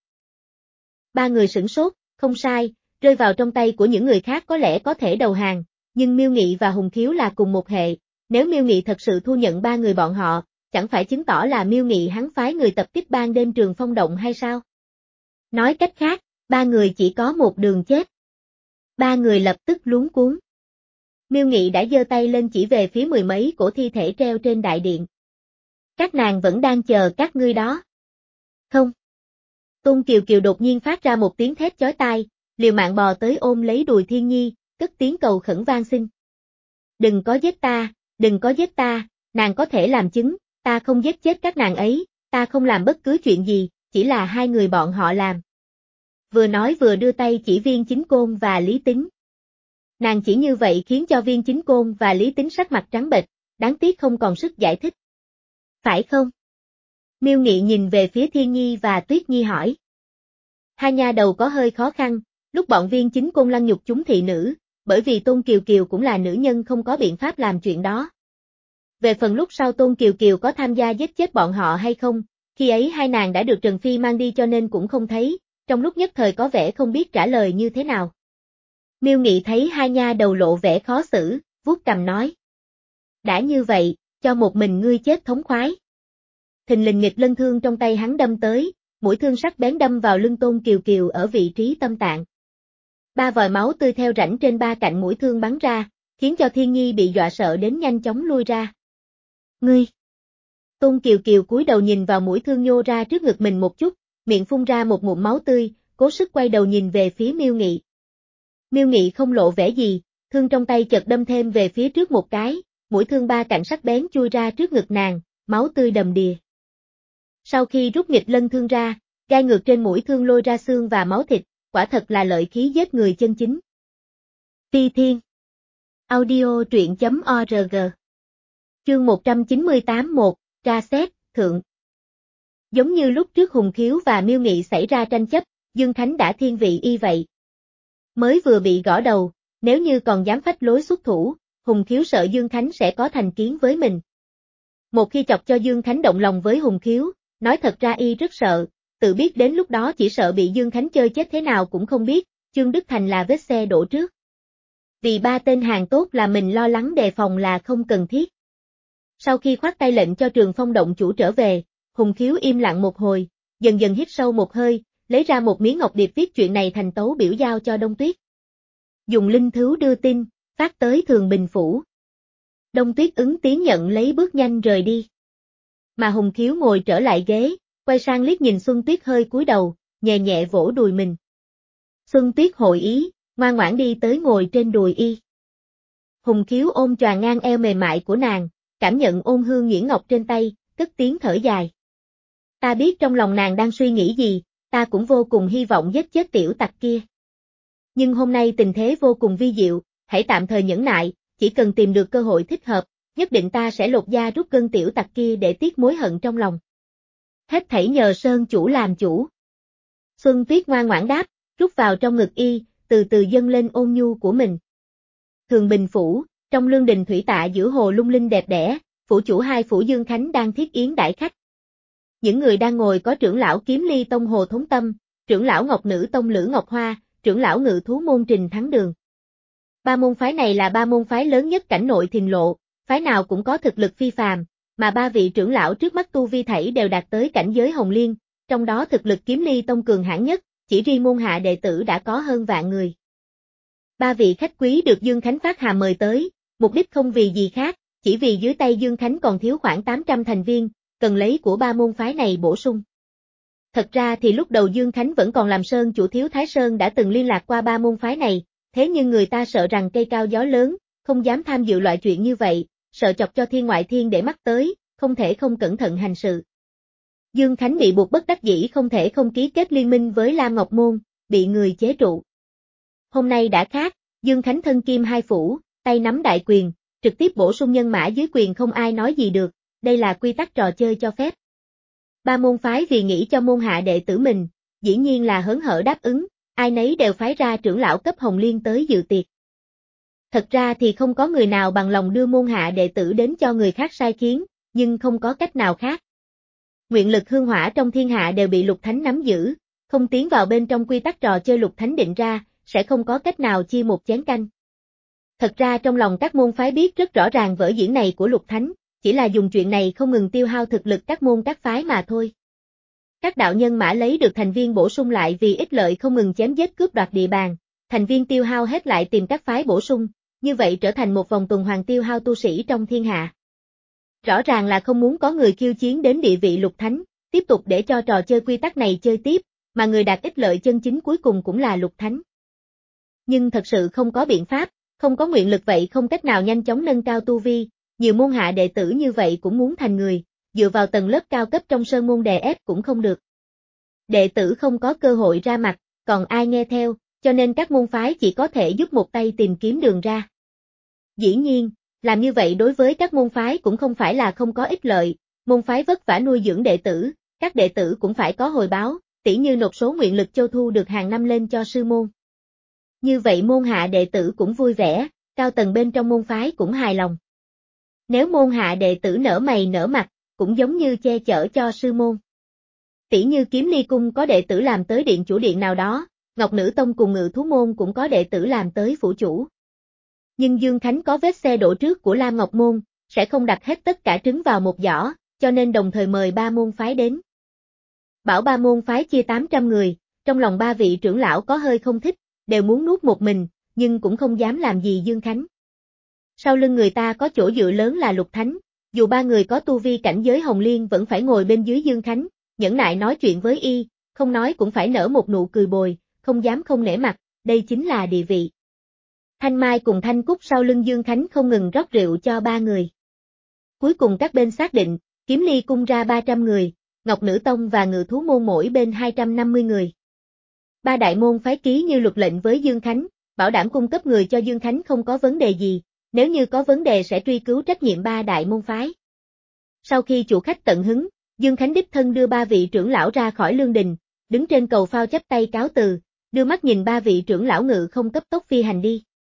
Ba người sửng sốt, không sai, rơi vào trong tay của những người khác có lẽ có thể đầu hàng, nhưng Miêu Nghị và Hùng Khiếu là cùng một hệ, nếu Miêu Nghị thật sự thu nhận ba người bọn họ, chẳng phải chứng tỏ là Miêu Nghị hắn phái người tập kích ban đêm Trường Phong Động hay sao? Nói cách khác, ba người chỉ có một đường chết. Ba người lập tức luống cuống. Miêu Nghị đã giơ tay lên chỉ về phía mười mấy cổ thi thể treo trên đại điện. Các nàng vẫn đang chờ các ngươi đó. Không. Tôn Kiều Kiều đột nhiên phát ra một tiếng thét chói tai, liều mạng bò tới ôm lấy đùi Thiên Nhi, cất tiếng cầu khẩn van xin. Đừng có giết ta, đừng có giết ta, nàng có thể làm chứng, ta không giết chết các nàng ấy, ta không làm bất cứ chuyện gì, chỉ là hai người bọn họ làm. Vừa nói vừa đưa tay chỉ Viên Chính Côn và Lý Tính. Nàng chỉ như vậy khiến cho Viên Chính Côn và Lý Tính sắc mặt trắng bệch, đáng tiếc không còn sức giải thích. Phải không? Miêu Nghị nhìn về phía Thiên Nhi và Tuyết Nhi hỏi. Hai nha đầu có hơi khó khăn, lúc bọn Viên Chính Côn lăng nhục chúng thị nữ, bởi vì Tôn Kiều Kiều cũng là nữ nhân không có biện pháp làm chuyện đó. Về phần lúc sau Tôn Kiều Kiều có tham gia giết chết bọn họ hay không, khi ấy hai nàng đã được Trần Phi mang đi cho nên cũng không thấy, trong lúc nhất thời có vẻ không biết trả lời như thế nào. Miêu Nghị thấy hai nha đầu lộ vẻ khó xử, vuốt cằm nói. Đã như vậy, cho một mình ngươi chết thống khoái. Thình lình Nghịch Lân Thương trong tay hắn đâm tới, mũi thương sắc bén đâm vào lưng Tôn Kiều Kiều ở vị trí tâm tạng. Ba vòi máu tươi theo rãnh trên ba cạnh mũi thương bắn ra, khiến cho Thiên Nhi bị dọa sợ đến nhanh chóng lui ra. Ngươi! Tôn Kiều Kiều cúi đầu nhìn vào mũi thương nhô ra trước ngực mình một chút, miệng phun ra một ngụm máu tươi, cố sức quay đầu nhìn về phía Miêu Nghị. Miêu Nghị không lộ vẻ gì, thương trong tay chợt đâm thêm về phía trước một cái, mũi thương ba cạnh sắc bén chui ra trước ngực nàng, máu tươi đầm đìa. Sau khi rút Nghịch Lân Thương ra, gai ngược trên mũi thương lôi ra xương và máu thịt, quả thật là lợi khí giết người chân chính. Phi Thiên Audio truyện chấm org Chương một trăm chín mươi tám một, tra xét, thượng. Giống như lúc trước Hùng Khiếu và Miêu Nghị xảy ra tranh chấp, Dương Khánh đã thiên vị y vậy. Mới vừa bị gõ đầu, nếu như còn dám phách lối xuất thủ, Hùng Khiếu sợ Dương Khánh sẽ có thành kiến với mình. Một khi chọc cho Dương Khánh động lòng với Hùng Khiếu, nói thật ra y rất sợ, tự biết đến lúc đó chỉ sợ bị Dương Khánh chơi chết thế nào cũng không biết, Trương Đức Thành là vết xe đổ trước. Vì ba tên hàng tốt là mình lo lắng đề phòng là không cần thiết. Sau khi khoát tay lệnh cho Trường Phong Động chủ trở về, Hùng Khiếu im lặng một hồi, dần dần hít sâu một hơi, lấy ra một miếng ngọc điệp viết chuyện này thành tấu biểu giao cho Đông Tuyết. Dùng linh thứu đưa tin, phát tới Thường Bình Phủ. Đông Tuyết ứng tiếng nhận lấy bước nhanh rời đi. Mà Hùng Khiếu ngồi trở lại ghế, quay sang liếc nhìn Xuân Tuyết hơi cúi đầu, nhẹ nhẹ vỗ đùi mình. Xuân Tuyết hội ý, ngoan ngoãn đi tới ngồi trên đùi y. Hùng Khiếu ôm choàng ngang eo mềm mại của nàng, cảm nhận ôn hương nhuyễn ngọc trên tay, cất tiếng thở dài. Ta biết trong lòng nàng đang suy nghĩ gì, ta cũng vô cùng hy vọng giết chết tiểu tặc kia. Nhưng hôm nay tình thế vô cùng vi diệu, hãy tạm thời nhẫn nại, chỉ cần tìm được cơ hội thích hợp, nhất định ta sẽ lột da rút gân tiểu tặc kia để tiết mối hận trong lòng. Hết thảy nhờ Sơn chủ làm chủ. Xuân Tuyết ngoan ngoãn đáp, rút vào trong ngực y, từ từ dâng lên ôn nhu của mình. Thường Bình Phủ, trong lương đình thủy tạ giữa hồ lung linh đẹp đẽ, phủ chủ hai phủ Dương Khánh đang thiết yến đãi khách. Những người đang ngồi có trưởng lão Kiếm Ly Tông Hồ Thống Tâm, trưởng lão Ngọc Nữ Tông Lữ Ngọc Hoa, trưởng lão Ngự Thú Môn Trình Thắng Đường. Ba môn phái này là ba môn phái lớn nhất cảnh nội Thìn Lộ, phái nào cũng có thực lực phi phàm, mà ba vị trưởng lão trước mắt tu vi thảy đều đạt tới cảnh giới Hồng Liên, trong đó thực lực Kiếm Ly Tông cường hãn nhất, chỉ riêng môn hạ đệ tử đã có hơn vạn người. Ba vị khách quý được Dương Khánh phát hàm mời tới, mục đích không vì gì khác, chỉ vì dưới tay Dương Khánh còn thiếu khoảng tám trăm thành viên, cần lấy của ba môn phái này bổ sung. Thật ra thì lúc đầu Dương Khánh vẫn còn làm Sơn chủ Thiếu Thái Sơn đã từng liên lạc qua ba môn phái này, thế nhưng người ta sợ rằng cây cao gió lớn, không dám tham dự loại chuyện như vậy, sợ chọc cho thiên ngoại thiên để mắt tới, không thể không cẩn thận hành sự. Dương Khánh bị buộc bất đắc dĩ không thể không ký kết liên minh với Lam Ngọc Môn, bị người chế trụ. Hôm nay đã khác, Dương Khánh thân kim hai phủ, tay nắm đại quyền, trực tiếp bổ sung nhân mã dưới quyền không ai nói gì được, đây là quy tắc trò chơi cho phép. Ba môn phái vì nghĩ cho môn hạ đệ tử mình, dĩ nhiên là hớn hở đáp ứng, ai nấy đều phái ra trưởng lão cấp Hồng Liên tới dự tiệc. Thật ra thì không có người nào bằng lòng đưa môn hạ đệ tử đến cho người khác sai khiến, nhưng không có cách nào khác. Nguyện lực hương hỏa trong thiên hạ đều bị Lục Thánh nắm giữ, không tiến vào bên trong quy tắc trò chơi Lục Thánh định ra, sẽ không có cách nào chia một chén canh. Thật ra trong lòng các môn phái biết rất rõ ràng vở diễn này của Lục Thánh, chỉ là dùng chuyện này không ngừng tiêu hao thực lực các môn các phái mà thôi. Các đạo nhân mã lấy được thành viên bổ sung lại vì ích lợi không ngừng chém giết cướp đoạt địa bàn, thành viên tiêu hao hết lại tìm các phái bổ sung, như vậy trở thành một vòng tuần hoàn tiêu hao tu sĩ trong thiên hạ. Rõ ràng là không muốn có người khiêu chiến đến địa vị Lục Thánh, tiếp tục để cho trò chơi quy tắc này chơi tiếp, mà người đạt ích lợi chân chính cuối cùng cũng là Lục Thánh. Nhưng thật sự không có biện pháp, không có nguyện lực vậy không cách nào nhanh chóng nâng cao tu vi, nhiều môn hạ đệ tử như vậy cũng muốn thành người, dựa vào tầng lớp cao cấp trong sơn môn đè ép cũng không được. Đệ tử không có cơ hội ra mặt, còn ai nghe theo, cho nên các môn phái chỉ có thể giúp một tay tìm kiếm đường ra. Dĩ nhiên, làm như vậy đối với các môn phái cũng không phải là không có ích lợi, môn phái vất vả nuôi dưỡng đệ tử, các đệ tử cũng phải có hồi báo, tỉ như nộp số nguyện lực châu thu được hàng năm lên cho sư môn. Như vậy môn hạ đệ tử cũng vui vẻ, cao tầng bên trong môn phái cũng hài lòng. Nếu môn hạ đệ tử nở mày nở mặt, cũng giống như che chở cho sư môn. Tỉ như Kiếm Ly Cung có đệ tử làm tới điện chủ điện nào đó, Ngọc Nữ Tông cùng Ngự Thú Môn cũng có đệ tử làm tới phủ chủ. Nhưng Dương Khánh có vết xe đổ trước của Lam Ngọc Môn, sẽ không đặt hết tất cả trứng vào một giỏ, cho nên đồng thời mời ba môn phái đến. Bảo ba môn phái chia tám trăm người, trong lòng ba vị trưởng lão có hơi không thích, đều muốn nuốt một mình, nhưng cũng không dám làm gì Dương Khánh. Sau lưng người ta có chỗ dựa lớn là Lục Thánh, dù ba người có tu vi cảnh giới Hồng Liên vẫn phải ngồi bên dưới Dương Khánh, nhẫn nại nói chuyện với y, không nói cũng phải nở một nụ cười bồi, không dám không nể mặt, đây chính là địa vị. Thanh Mai cùng Thanh Cúc sau lưng Dương Khánh không ngừng rót rượu cho ba người. Cuối cùng các bên xác định, Kiếm Ly Cung ra ba trăm người, Ngọc Nữ Tông và Ngự Thú Môn mỗi bên hai trăm năm mươi người. Ba đại môn phái ký như luật lệnh với Dương Khánh, bảo đảm cung cấp người cho Dương Khánh không có vấn đề gì, nếu như có vấn đề sẽ truy cứu trách nhiệm ba đại môn phái. Sau khi chủ khách tận hứng, Dương Khánh đích thân đưa ba vị trưởng lão ra khỏi lương đình, đứng trên cầu phao chắp tay cáo từ, đưa mắt nhìn ba vị trưởng lão ngự không cấp tốc phi hành đi.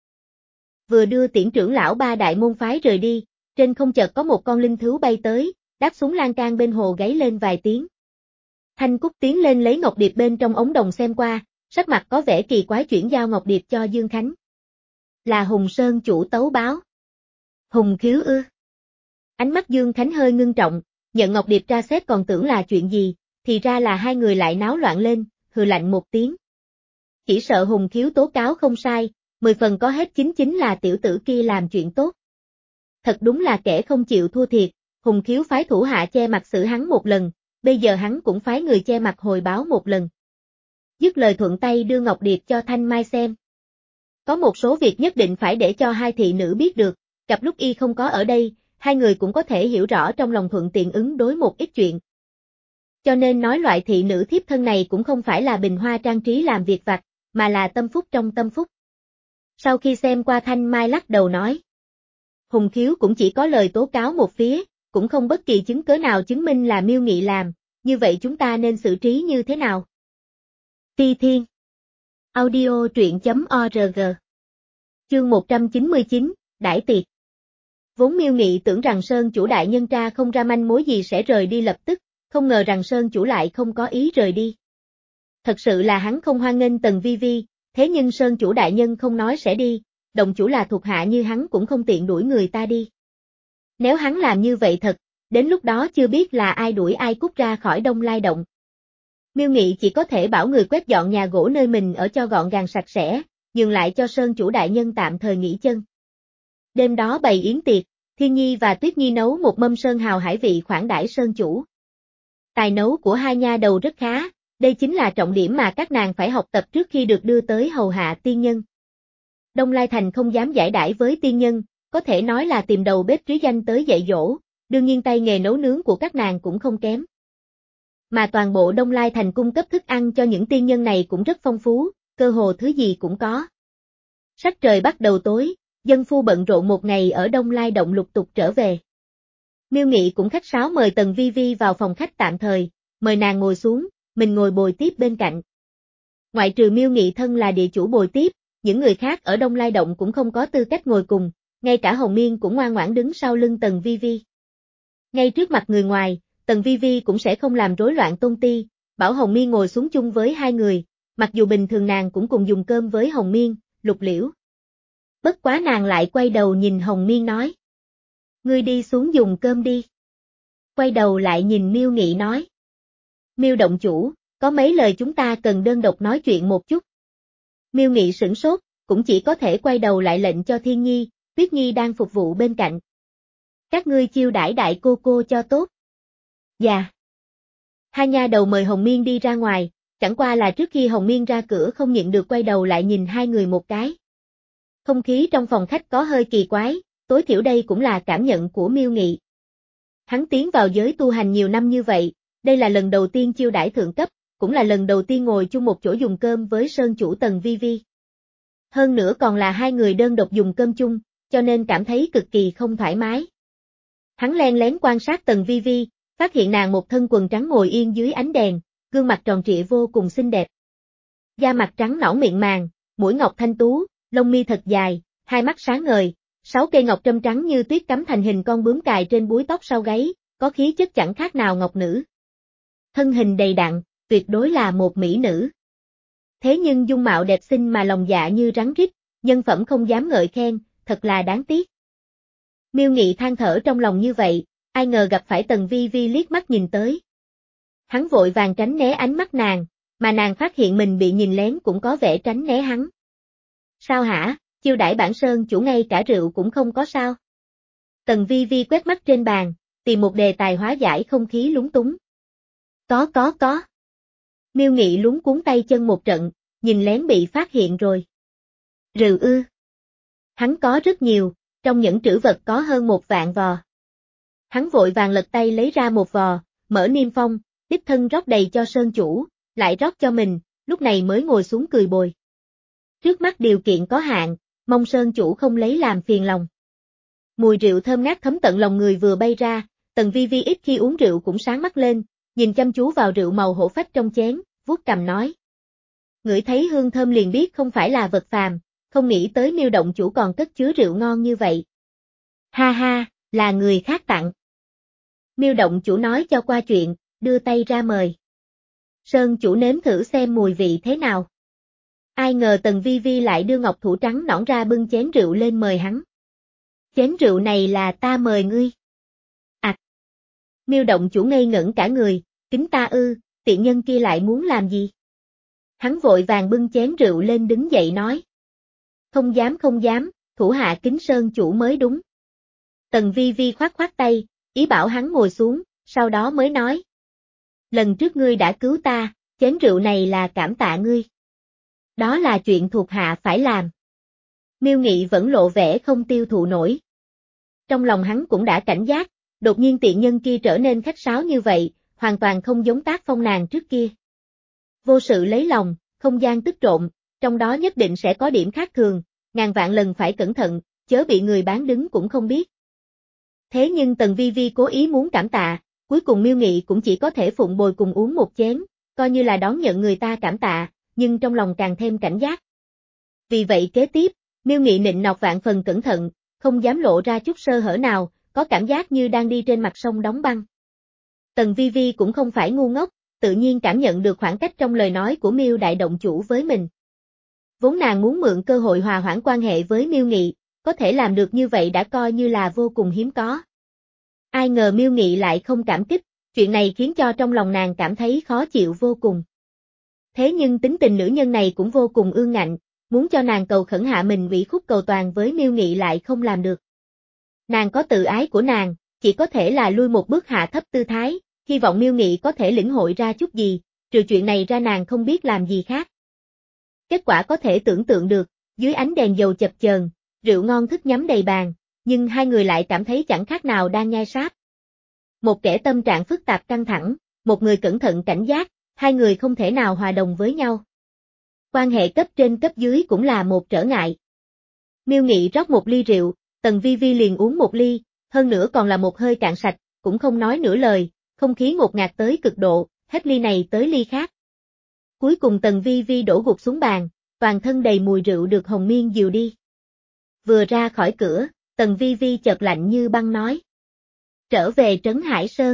Vừa đưa tiễn trưởng lão ba đại môn phái rời đi, trên không chợt có một con linh thú bay tới, đáp xuống lan can bên hồ gáy lên vài tiếng. Thanh Cúc tiến lên lấy ngọc điệp bên trong ống đồng xem qua, sắc mặt có vẻ kỳ quái chuyển giao ngọc điệp cho Dương Khánh. Là Hùng Sơn chủ tấu báo. Hùng Khiếu ư? Ánh mắt Dương Khánh hơi ngưng trọng, nhận ngọc điệp ra xét còn tưởng là chuyện gì, thì ra là hai người lại náo loạn lên, hừ lạnh một tiếng. Chỉ sợ Hùng Khiếu tố cáo không sai, mười phần có hết chính chính là tiểu tử kia làm chuyện tốt. Thật đúng là kẻ không chịu thua thiệt, Hùng Khiếu phái thủ hạ che mặt xử hắn một lần, bây giờ hắn cũng phái người che mặt hồi báo một lần. Dứt lời thuận tay đưa ngọc điệp cho Thanh Mai xem. Có một số việc nhất định phải để cho hai thị nữ biết được, gặp lúc y không có ở đây, hai người cũng có thể hiểu rõ trong lòng thuận tiện ứng đối một ít chuyện. Cho nên nói loại thị nữ thiếp thân này cũng không phải là bình hoa trang trí làm việc vặt, mà là tâm phúc trong tâm phúc. Sau khi xem qua Thanh Mai lắc đầu nói. Hùng Khiếu cũng chỉ có lời tố cáo một phía, cũng không bất kỳ chứng cớ nào chứng minh là Miêu Nghị làm, như vậy chúng ta nên xử trí như thế nào? Phi Thiên Audio truyện chấm org Chương một trăm chín mươi chín, Đãi tiệc. Vốn Miêu Nghị tưởng rằng Sơn chủ đại nhân tra không ra manh mối gì sẽ rời đi lập tức, không ngờ rằng Sơn chủ lại không có ý rời đi. Thật sự là hắn không hoan nghênh Tần Vi Vi, thế nhưng Sơn chủ đại nhân không nói sẽ đi, động chủ là thuộc hạ như hắn cũng không tiện đuổi người ta đi. Nếu hắn làm như vậy thật, đến lúc đó chưa biết là ai đuổi ai cút ra khỏi Đông Lai Động. Miêu Nghị chỉ có thể bảo người quét dọn nhà gỗ nơi mình ở cho gọn gàng sạch sẽ, nhường lại cho Sơn chủ đại nhân tạm thời nghỉ chân. Đêm đó bày yến tiệc, Thiên Nhi và Tuyết Nhi nấu một mâm sơn hào hải vị khoản đãi Sơn chủ. Tài nấu của hai nha đầu rất khá, đây chính là trọng điểm mà các nàng phải học tập trước khi được đưa tới hầu hạ tiên nhân. Đông Lai Thành không dám giải đãi với tiên nhân, có thể nói là tìm đầu bếp trí danh tới dạy dỗ, đương nhiên tay nghề nấu nướng của các nàng cũng không kém. Mà toàn bộ Đông Lai Thành cung cấp thức ăn cho những tiên nhân này cũng rất phong phú, cơ hồ thứ gì cũng có. Sắc trời bắt đầu tối, dân phu bận rộn một ngày ở Đông Lai Động lục tục trở về. Miêu Nghị cũng khách sáo mời Tần Vi Vi vào phòng khách tạm thời, mời nàng ngồi xuống, mình ngồi bồi tiếp bên cạnh. Ngoại trừ Miêu Nghị thân là địa chủ bồi tiếp, những người khác ở Đông Lai Động cũng không có tư cách ngồi cùng, ngay cả Hồng Miên cũng ngoan ngoãn đứng sau lưng Tần Vi Vi. Ngay trước mặt người ngoài, Tần Vi Vi cũng sẽ không làm rối loạn tôn ti, bảo Hồng Miên ngồi xuống chung với hai người, mặc dù bình thường nàng cũng cùng dùng cơm với Hồng Miên, Lục Liễu. Bất quá nàng lại quay đầu nhìn Hồng Miên nói. Ngươi đi xuống dùng cơm đi. Quay đầu lại nhìn Miêu Nghị nói. Miêu động chủ, có mấy lời chúng ta cần đơn độc nói chuyện một chút. Miêu Nghị sửng sốt, cũng chỉ có thể quay đầu lại lệnh cho Thiên Nhi, Tuyết Nhi đang phục vụ bên cạnh. Các ngươi chiêu đãi đại cô cô cho tốt. Dạ. Hai nha đầu mời Hồng Miên đi ra ngoài, chẳng qua là trước khi Hồng Miên ra cửa không nhịn được quay đầu lại nhìn hai người một cái. Không khí trong phòng khách có hơi kỳ quái, tối thiểu đây cũng là cảm nhận của Miêu Nghị. Hắn tiến vào giới tu hành nhiều năm như vậy, đây là lần đầu tiên chiêu đãi thượng cấp, cũng là lần đầu tiên ngồi chung một chỗ dùng cơm với Sơn chủ Tần Vi Vi. Hơn nữa còn là hai người đơn độc dùng cơm chung, cho nên cảm thấy cực kỳ không thoải mái. Hắn len lén quan sát Tần Vi Vi, phát hiện nàng một thân quần trắng ngồi yên dưới ánh đèn, gương mặt tròn trịa vô cùng xinh đẹp. Da mặt trắng nõn miệng màng, mũi ngọc thanh tú, lông mi thật dài, hai mắt sáng ngời, sáu cây ngọc trâm trắng như tuyết cắm thành hình con bướm cài trên búi tóc sau gáy, có khí chất chẳng khác nào ngọc nữ. Thân hình đầy đặn, tuyệt đối là một mỹ nữ. Thế nhưng dung mạo đẹp xinh mà lòng dạ như rắn rít, nhân phẩm không dám ngợi khen, thật là đáng tiếc. Miêu Nghị than thở trong lòng như vậy, ai ngờ gặp phải Tần Vi Vi liếc mắt nhìn tới. Hắn vội vàng tránh né ánh mắt nàng, mà nàng phát hiện mình bị nhìn lén cũng có vẻ tránh né hắn. Sao hả, chiêu đãi bản Sơn chủ ngay cả rượu cũng không có sao? Tần Vi Vi quét mắt trên bàn, tìm một đề tài hóa giải không khí lúng túng. Có có có. Miêu Nghị luống cuốn tay chân một trận, nhìn lén bị phát hiện rồi. Rượu ư. Hắn có rất nhiều, trong những trữ vật có hơn một vạn vò. Hắn vội vàng lật tay lấy ra một vò, mở niêm phong, đích thân rót đầy cho Sơn chủ, lại rót cho mình, lúc này mới ngồi xuống cười bồi. Trước mắt điều kiện có hạn, mong Sơn chủ không lấy làm phiền lòng. Mùi rượu thơm ngát thấm tận lòng người vừa bay ra, Tần Vi Vi ít khi uống rượu cũng sáng mắt lên, nhìn chăm chú vào rượu màu hổ phách trong chén, vuốt cằm nói. Ngửi thấy hương thơm liền biết không phải là vật phàm, không nghĩ tới Miêu động chủ còn cất chứa rượu ngon như vậy. Ha ha, là người khác tặng. Miêu động chủ nói cho qua chuyện, đưa tay ra mời. Sơn chủ nếm thử xem mùi vị thế nào. Ai ngờ Tần Vi Vi lại đưa ngọc thủ trắng nõn ra bưng chén rượu lên mời hắn. Chén rượu này là ta mời ngươi. À. Miêu động chủ ngây ngẩn cả người, kính ta ư, tiện nhân kia lại muốn làm gì? Hắn vội vàng bưng chén rượu lên đứng dậy nói. Không dám không dám, thủ hạ kính Sơn chủ mới đúng. Tần Vi Vi khoát khoát tay, ý bảo hắn ngồi xuống, sau đó mới nói. Lần trước ngươi đã cứu ta, chén rượu này là cảm tạ ngươi. Đó là chuyện thuộc hạ phải làm. Miêu Nghị vẫn lộ vẻ không tiêu thụ nổi. Trong lòng hắn cũng đã cảnh giác, đột nhiên tiện nhân kia trở nên khách sáo như vậy, hoàn toàn không giống tác phong nàng trước kia. Vô sự lấy lòng, không gian tức trộn, trong đó nhất định sẽ có điểm khác thường, ngàn vạn lần phải cẩn thận, chớ bị người bán đứng cũng không biết. Thế nhưng Tần Vi Vi cố ý muốn cảm tạ, cuối cùng Miêu Nghị cũng chỉ có thể phụng bồi cùng uống một chén, coi như là đón nhận người ta cảm tạ, nhưng trong lòng càng thêm cảnh giác. Vì vậy kế tiếp, Miêu Nghị nịnh nọt vạn phần cẩn thận, không dám lộ ra chút sơ hở nào, có cảm giác như đang đi trên mặt sông đóng băng. Tần Vi Vi cũng không phải ngu ngốc, tự nhiên cảm nhận được khoảng cách trong lời nói của Miêu đại động chủ với mình. Vốn nàng muốn mượn cơ hội hòa hoãn quan hệ với Miêu Nghị, có thể làm được như vậy đã coi như là vô cùng hiếm có. Ai ngờ Miêu Nghị lại không cảm kích, chuyện này khiến cho trong lòng nàng cảm thấy khó chịu vô cùng. Thế nhưng tính tình nữ nhân này cũng vô cùng ương ngạnh, muốn cho nàng cầu khẩn hạ mình ủy khúc cầu toàn với Miêu Nghị lại không làm được. Nàng có tự ái của nàng, chỉ có thể là lui một bước hạ thấp tư thái, hy vọng Miêu Nghị có thể lĩnh hội ra chút gì, trừ chuyện này ra nàng không biết làm gì khác. Kết quả có thể tưởng tượng được, dưới ánh đèn dầu chập chờn, rượu ngon thức nhắm đầy bàn, nhưng hai người lại cảm thấy chẳng khác nào đang nhai sáp. Một kẻ tâm trạng phức tạp căng thẳng, một người cẩn thận cảnh giác, hai người không thể nào hòa đồng với nhau. Quan hệ cấp trên cấp dưới cũng là một trở ngại. Miêu Nghị rót một ly rượu, Tần Vi Vi liền uống một ly, hơn nữa còn là một hơi cạn sạch, cũng không nói nửa lời, không khí ngột ngạt tới cực độ, hết ly này tới ly khác. Cuối cùng Tần Vi Vi đổ gục xuống bàn, toàn thân đầy mùi rượu được Hồng Miên dìu đi. Vừa ra khỏi cửa, Tần Vi Vi chợt lạnh như băng nói. Trở về Trấn Hải Sơn.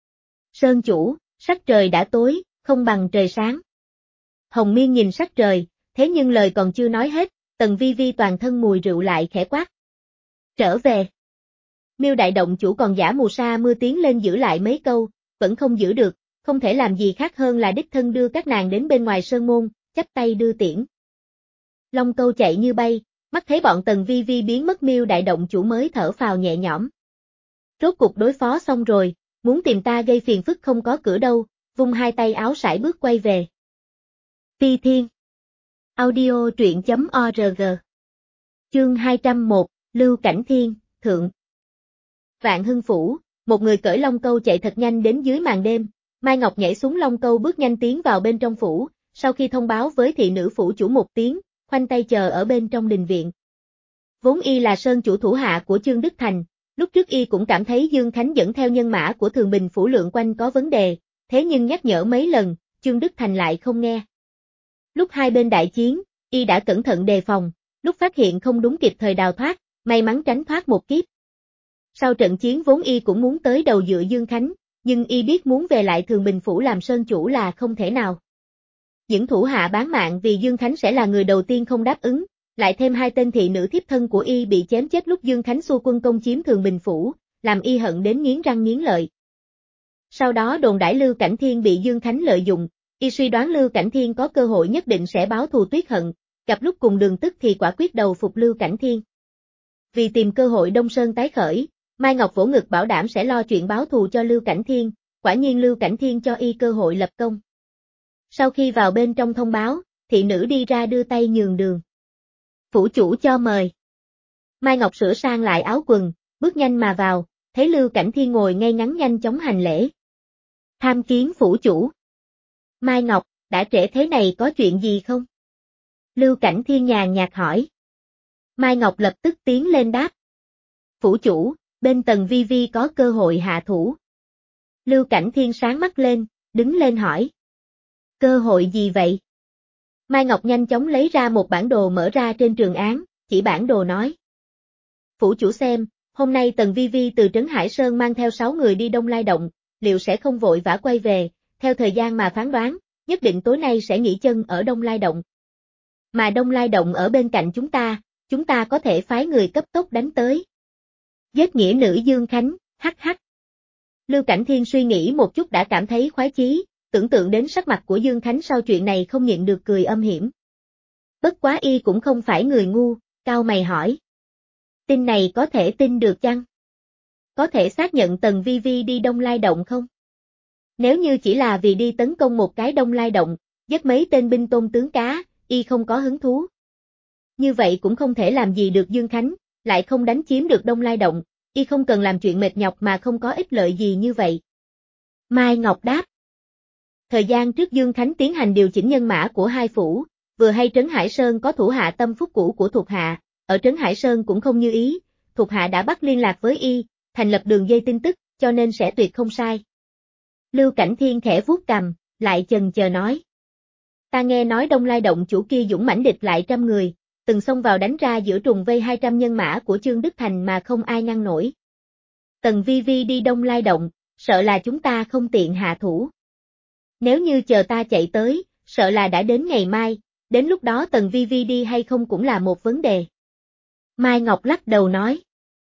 Sơn chủ, sắc trời đã tối, không bằng trời sáng. Hồng Miên nhìn sắc trời, thế nhưng lời còn chưa nói hết, Tần Vi Vi toàn thân mùi rượu lại khẽ quát. Trở về. Miêu đại động chủ còn giả mù sa mưa tiến lên giữ lại mấy câu, vẫn không giữ được, không thể làm gì khác hơn là đích thân đưa các nàng đến bên ngoài sơn môn, chắp tay đưa tiễn. Long Câu chạy như bay, mắt thấy bọn Tần Vi Vi biến mất Miêu đại động chủ mới thở phào nhẹ nhõm. Rốt cuộc đối phó xong rồi, muốn tìm ta gây phiền phức không có cửa đâu, vung hai tay áo sải bước quay về. Phi Thiên Audio truyện chấm org Chương hai trăm một, Lưu Cảnh Thiên, Thượng Vạn Hưng Phủ, một người cởi Long Câu chạy thật nhanh đến dưới màn đêm, Mai Ngọc nhảy xuống Long Câu bước nhanh tiến vào bên trong phủ, sau khi thông báo với thị nữ phủ chủ một tiếng, khoanh tay chờ ở bên trong đình viện. Vốn y là sơn chủ thủ hạ của Chương Đức Thành, lúc trước y cũng cảm thấy Dương Khánh dẫn theo nhân mã của Thường Bình phủ lượn quanh có vấn đề, thế nhưng nhắc nhở mấy lần, Chương Đức Thành lại không nghe. Lúc hai bên đại chiến, y đã cẩn thận đề phòng, lúc phát hiện không đúng kịp thời đào thoát, may mắn tránh thoát một kiếp. Sau trận chiến vốn y cũng muốn tới đầu dựa Dương Khánh, nhưng y biết muốn về lại Thường Bình phủ làm sơn chủ là không thể nào. Những thủ hạ bán mạng vì Dương Khánh sẽ là người đầu tiên không đáp ứng, lại thêm hai tên thị nữ thiếp thân của y bị chém chết lúc Dương Khánh xua quân công chiếm Thường Bình phủ, làm y hận đến nghiến răng nghiến lợi. Sau đó đồn đãi Lưu Cảnh Thiên bị Dương Khánh lợi dụng, y suy đoán Lưu Cảnh Thiên có cơ hội nhất định sẽ báo thù tuyết hận, gặp lúc cùng đường tức thì quả quyết đầu phục Lưu Cảnh Thiên. Vì tìm cơ hội Đông Sơn tái khởi, Mai Ngọc vỗ ngực bảo đảm sẽ lo chuyện báo thù cho Lưu Cảnh Thiên, quả nhiên Lưu Cảnh Thiên cho y cơ hội lập công. Sau khi vào bên trong thông báo, thị nữ đi ra đưa tay nhường đường. Phủ chủ cho mời. Mai Ngọc sửa sang lại áo quần, bước nhanh mà vào, thấy Lưu Cảnh Thiên ngồi ngay ngắn nhanh chóng hành lễ. Tham kiến phủ chủ. Mai Ngọc, đã trễ thế này có chuyện gì không? Lưu Cảnh Thiên nhàn nhạt hỏi. Mai Ngọc lập tức tiến lên đáp. Phủ chủ, bên Tần Vi Vi có cơ hội hạ thủ. Lưu Cảnh Thiên sáng mắt lên, đứng lên hỏi. Cơ hội gì vậy? Mai Ngọc nhanh chóng lấy ra một bản đồ mở ra trên trường án, chỉ bản đồ nói. Phủ chủ xem, hôm nay Tần Vi Vi từ Trấn Hải Sơn mang theo sáu người đi Đông Lai Động, liệu sẽ không vội vã quay về, theo thời gian mà phán đoán, nhất định tối nay sẽ nghỉ chân ở Đông Lai Động. Mà Đông Lai Động ở bên cạnh chúng ta, chúng ta có thể phái người cấp tốc đánh tới. Giết nghĩa nữ Dương Khánh, hắc hắc. Lưu Cảnh Thiên suy nghĩ một chút đã cảm thấy khoái chí, tưởng tượng đến sắc mặt của Dương Khánh sau chuyện này không nhịn được cười âm hiểm. Bất quá y cũng không phải người ngu, cau mày hỏi. Tin này có thể tin được chăng? Có thể xác nhận Tần Vi Vi đi Đông Lai Động không? Nếu như chỉ là vì đi tấn công một cái Đông Lai Động, giết mấy tên binh tôn tướng cá, y không có hứng thú. Như vậy cũng không thể làm gì được Dương Khánh, lại không đánh chiếm được Đông Lai Động, y không cần làm chuyện mệt nhọc mà không có ích lợi gì như vậy. Mai Ngọc đáp. Thời gian trước Dương Khánh tiến hành điều chỉnh nhân mã của hai phủ, vừa hay Trấn Hải Sơn có thủ hạ tâm phúc cũ của thuộc hạ, ở Trấn Hải Sơn cũng không như ý, thuộc hạ đã bắt liên lạc với y, thành lập đường dây tin tức, cho nên sẽ tuyệt không sai. Lưu Cảnh Thiên khẽ vuốt cằm, lại chần chờ nói. Ta nghe nói Đông Lai Động chủ kia dũng mãnh địch lại trăm người, từng xông vào đánh ra giữa trùng vây hai trăm nhân mã của Chương Đức Thành mà không ai ngăn nổi. Tần Vi Vi đi Đông Lai Động, sợ là chúng ta không tiện hạ thủ. Nếu như chờ ta chạy tới, sợ là đã đến ngày mai, đến lúc đó Tần Vi Vi đi hay không cũng là một vấn đề. Mai Ngọc lắc đầu nói.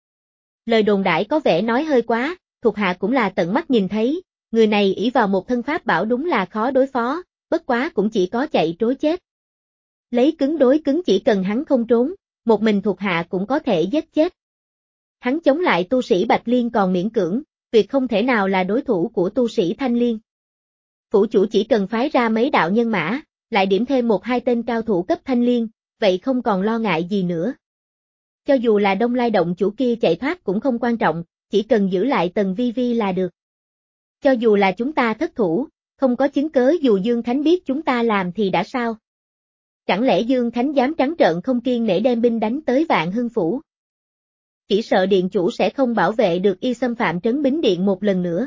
Lời đồn đãi có vẻ nói hơi quá, thuộc hạ cũng là tận mắt nhìn thấy, người này ỷ vào một thân pháp bảo đúng là khó đối phó, bất quá cũng chỉ có chạy trối chết. Lấy cứng đối cứng chỉ cần hắn không trốn, một mình thuộc hạ cũng có thể giết chết. Hắn chống lại tu sĩ Bạch Liên còn miễn cưỡng, tuyệt không thể nào là đối thủ của tu sĩ Thanh Liên. Phủ chủ chỉ cần phái ra mấy đạo nhân mã, lại điểm thêm một hai tên cao thủ cấp Thanh Liên, vậy không còn lo ngại gì nữa. Cho dù là Đông Lai Động chủ kia chạy thoát cũng không quan trọng, chỉ cần giữ lại Tần Vi Vi là được. Cho dù là chúng ta thất thủ, không có chứng cớ dù Dương Khánh biết chúng ta làm thì đã sao? Chẳng lẽ Dương Khánh dám trắng trợn không kiêng nể đem binh đánh tới Vạn Hưng Phủ? Chỉ sợ điện chủ sẽ không bảo vệ được y xâm phạm trấn Bính Điện một lần nữa.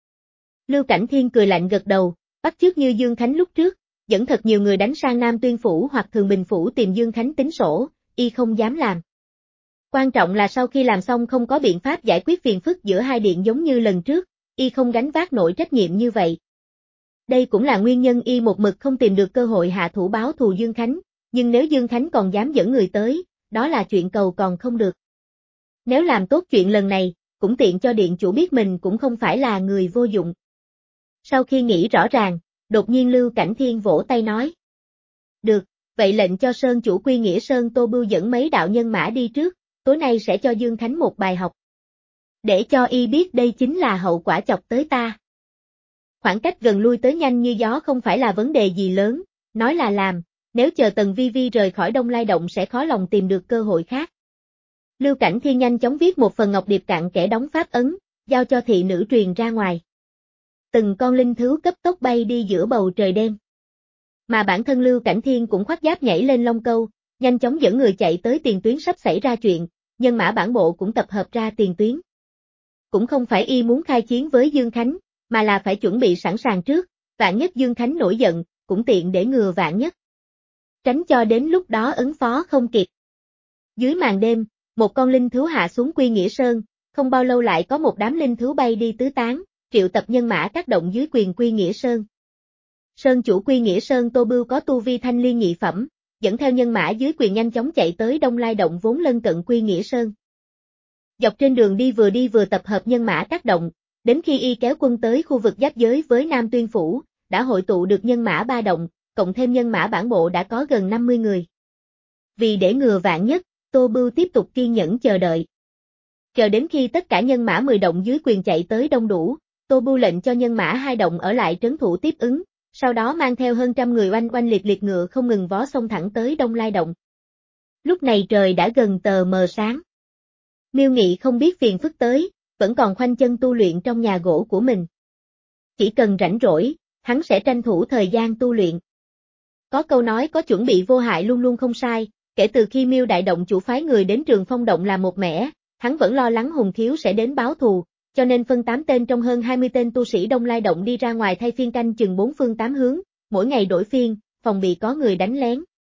Lưu Cảnh Thiên cười lạnh gật đầu, bắt chước như Dương Khánh lúc trước, dẫn thật nhiều người đánh sang Nam Tuyên Phủ hoặc Thường Bình Phủ tìm Dương Khánh tính sổ, y không dám làm. Quan trọng là sau khi làm xong không có biện pháp giải quyết phiền phức giữa hai điện giống như lần trước, y không gánh vác nổi trách nhiệm như vậy. Đây cũng là nguyên nhân y một mực không tìm được cơ hội hạ thủ báo thù Dương Khánh, nhưng nếu Dương Khánh còn dám dẫn người tới, đó là chuyện cầu còn không được. Nếu làm tốt chuyện lần này, cũng tiện cho điện chủ biết mình cũng không phải là người vô dụng. Sau khi nghĩ rõ ràng, đột nhiên Lưu Cảnh Thiên vỗ tay nói. Được, vậy lệnh cho Sơn chủ Quy Nghĩa Sơn Tô Bưu dẫn mấy đạo nhân mã đi trước, tối nay sẽ cho Dương Khánh một bài học. Để cho y biết đây chính là hậu quả chọc tới ta. Khoảng cách gần lui tới nhanh như gió không phải là vấn đề gì lớn, nói là làm, nếu chờ Tần Vi Vi rời khỏi Đông Lai Động sẽ khó lòng tìm được cơ hội khác. Lưu Cảnh Thiên nhanh chóng viết một phần ngọc điệp cạn kẽ đóng pháp ấn, giao cho thị nữ truyền ra ngoài. Từng con linh thú cấp tốc bay đi giữa bầu trời đêm. Mà bản thân Lưu Cảnh Thiên cũng khoác giáp nhảy lên Long Câu, nhanh chóng dẫn người chạy tới tiền tuyến sắp xảy ra chuyện, nhân mã bản bộ cũng tập hợp ra tiền tuyến. Cũng không phải y muốn khai chiến với Dương Khánh, mà là phải chuẩn bị sẵn sàng trước, vạn nhất Dương Khánh nổi giận, cũng tiện để ngừa vạn nhất. Tránh cho đến lúc đó ứng phó không kịp. Dưới màn đêm, một con linh thú hạ xuống Quy Nghĩa Sơn, không bao lâu lại có một đám linh thú bay đi tứ tán, triệu tập nhân mã các động dưới quyền Quy Nghĩa Sơn. Sơn chủ Quy Nghĩa Sơn Tô Bưu có tu vi thanh liên nhị phẩm, dẫn theo nhân mã dưới quyền nhanh chóng chạy tới Đông Lai Động vốn lân cận Quy Nghĩa Sơn. Dọc trên đường đi vừa đi vừa tập hợp nhân mã các động, đến khi y kéo quân tới khu vực giáp giới với Nam Tuyên Phủ, đã hội tụ được nhân mã ba động, cộng thêm nhân mã bản bộ đã có gần năm mươi người. Vì để ngừa vạn nhất, Tô Bưu tiếp tục kiên nhẫn chờ đợi. Chờ đến khi tất cả nhân mã mười động dưới quyền chạy tới đông đủ, Tô Bưu lệnh cho nhân mã hai động ở lại trấn thủ tiếp ứng, sau đó mang theo hơn trăm người oanh oanh liệt liệt ngựa không ngừng vó xông thẳng tới Đông Lai Động. Lúc này trời đã gần tờ mờ sáng. Miêu Nghị không biết phiền phức tới, vẫn còn khoanh chân tu luyện trong nhà gỗ của mình. Chỉ cần rảnh rỗi, hắn sẽ tranh thủ thời gian tu luyện. Có câu nói có chuẩn bị vô hại luôn luôn không sai, kể từ khi Miêu Đại Động chủ phái người đến Trường Phong Động làm một mẻ, hắn vẫn lo lắng Hùng Thiếu sẽ đến báo thù, cho nên phân tám tên trong hơn hai mươi tên tu sĩ Đông Lai Động đi ra ngoài thay phiên canh chừng bốn phương tám hướng, mỗi ngày đổi phiên, phòng bị có người đánh lén.